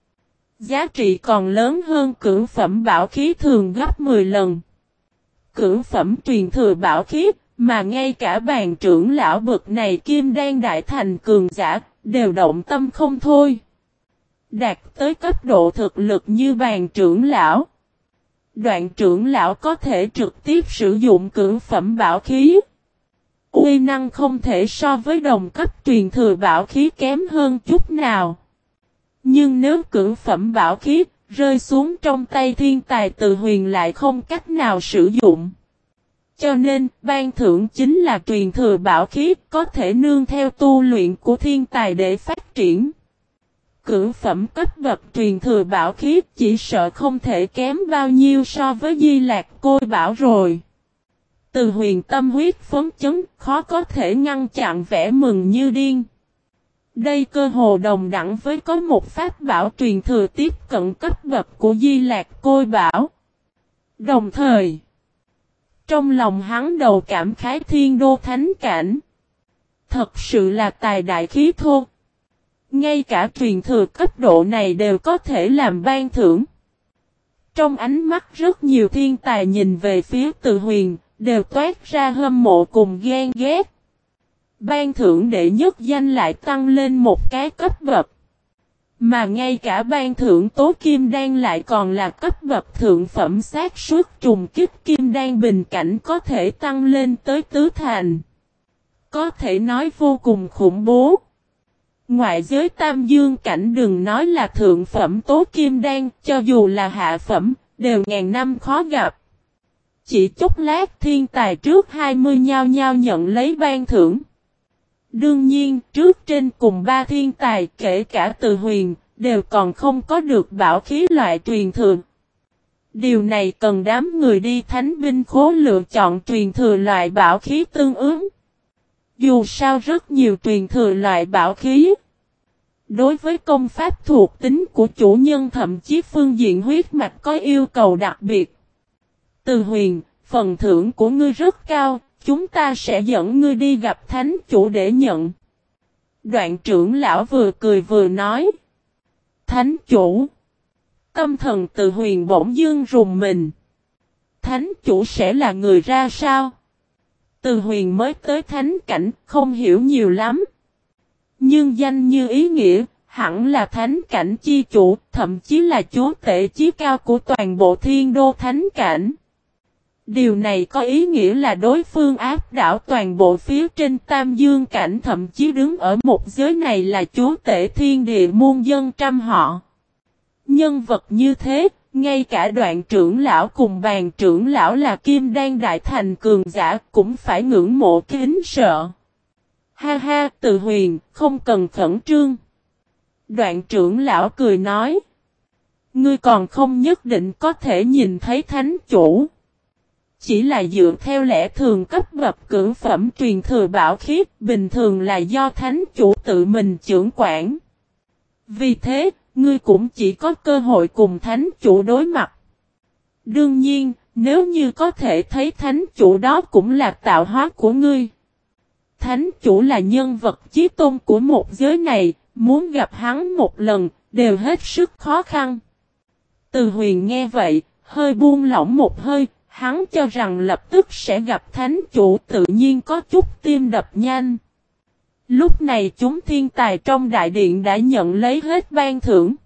Giá trị còn lớn hơn cửu phẩm bảo khí thường gấp mười lần. Cửu phẩm truyền thừa bảo khí, mà ngay cả bàn trưởng lão bậc này kim đan đại thành cường giả, đều động tâm không thôi. Đạt tới cấp độ thực lực như bàn trưởng lão. Đoạn trưởng lão có thể trực tiếp sử dụng cửu phẩm bảo khí. Uy năng không thể so với đồng cấp truyền thừa bảo khí kém hơn chút nào. Nhưng nếu cửu phẩm bảo khí rơi xuống trong tay thiên tài Từ Huyền lại không cách nào sử dụng. Cho nên, ban thưởng chính là truyền thừa bảo khí có thể nương theo tu luyện của thiên tài để phát triển. Cửu phẩm cấp bậc truyền thừa bảo khí chỉ sợ không thể kém bao nhiêu so với Di Lạc Côi Bảo rồi. Từ Huyền tâm huyết phấn chấn, khó có thể ngăn chặn vẻ mừng như điên. Đây cơ hồ đồng đẳng với có một pháp bảo truyền thừa tiếp cận cấp bậc của Di Lạc Côi Bảo. Đồng thời, trong lòng hắn đầu cảm khái thiên đô thánh cảnh. Thật sự là tài đại khí thô. Ngay cả truyền thừa cấp độ này đều có thể làm ban thưởng. Trong ánh mắt rất nhiều thiên tài nhìn về phía Từ Huyền, đều toát ra hâm mộ cùng ghen ghét. Ban thưởng đệ nhất danh lại tăng lên một cái cấp bậc. Mà ngay cả ban thưởng tố kim đan lại còn là cấp bậc thượng phẩm, xác suất trùng kích kim đan bình cảnh có thể tăng lên tới tứ thành. Có thể nói vô cùng khủng bố. Ngoại giới tam dương cảnh đừng nói là thượng phẩm tố kim đan, cho dù là hạ phẩm, đều ngàn năm khó gặp. Chỉ chốc lát thiên tài trước hai mươi nhao nhao nhận lấy ban thưởng. Đương nhiên, trước trên cùng ba thiên tài kể cả Từ Huyền, đều còn không có được bảo khí loại truyền thừa. Điều này cần đám người đi thánh binh khố lựa chọn truyền thừa loại bảo khí tương ứng. Dù sao rất nhiều truyền thừa loại bảo khí. Đối với công pháp thuộc tính của chủ nhân thậm chí phương diện huyết mạch có yêu cầu đặc biệt. Từ Huyền, phần thưởng của ngươi rất cao, chúng ta sẽ dẫn ngươi đi gặp thánh chủ để nhận. Đoạn trưởng lão vừa cười vừa nói. Thánh chủ. Tâm thần Từ Huyền bỗng dưng rùng mình. Thánh chủ sẽ là người ra sao? Từ Huyền mới tới thánh cảnh, không hiểu nhiều lắm. Nhưng danh như ý nghĩa, hẳn là thánh cảnh chi chủ, thậm chí là chúa tể chí cao của toàn bộ thiên đô thánh cảnh. Điều này có ý nghĩa là đối phương áp đảo toàn bộ phía trên tam dương cảnh, thậm chí đứng ở một giới này là chúa tể thiên địa muôn dân trăm họ. Nhân vật như thế, ngay cả đoạn trưởng lão cùng bàn trưởng lão là kim đan đại thành cường giả cũng phải ngưỡng mộ kính sợ. Ha ha, Từ Huyền, không cần khẩn trương. Đoạn trưởng lão cười nói. Ngươi còn không nhất định có thể nhìn thấy thánh chủ. Chỉ là dựa theo lẽ thường cấp bậc cưỡng phẩm truyền thừa bảo khiết bình thường là do thánh chủ tự mình trưởng quản. Vì thế, ngươi cũng chỉ có cơ hội cùng thánh chủ đối mặt. Đương nhiên, nếu như có thể thấy thánh chủ đó cũng là tạo hóa của ngươi. Thánh chủ là nhân vật chí tôn của một giới này, muốn gặp hắn một lần, đều hết sức khó khăn. Từ Huyền nghe vậy, hơi buông lỏng một hơi, hắn cho rằng lập tức sẽ gặp thánh chủ tự nhiên có chút tim đập nhanh. Lúc này chúng thiên tài trong đại điện đã nhận lấy hết ban thưởng.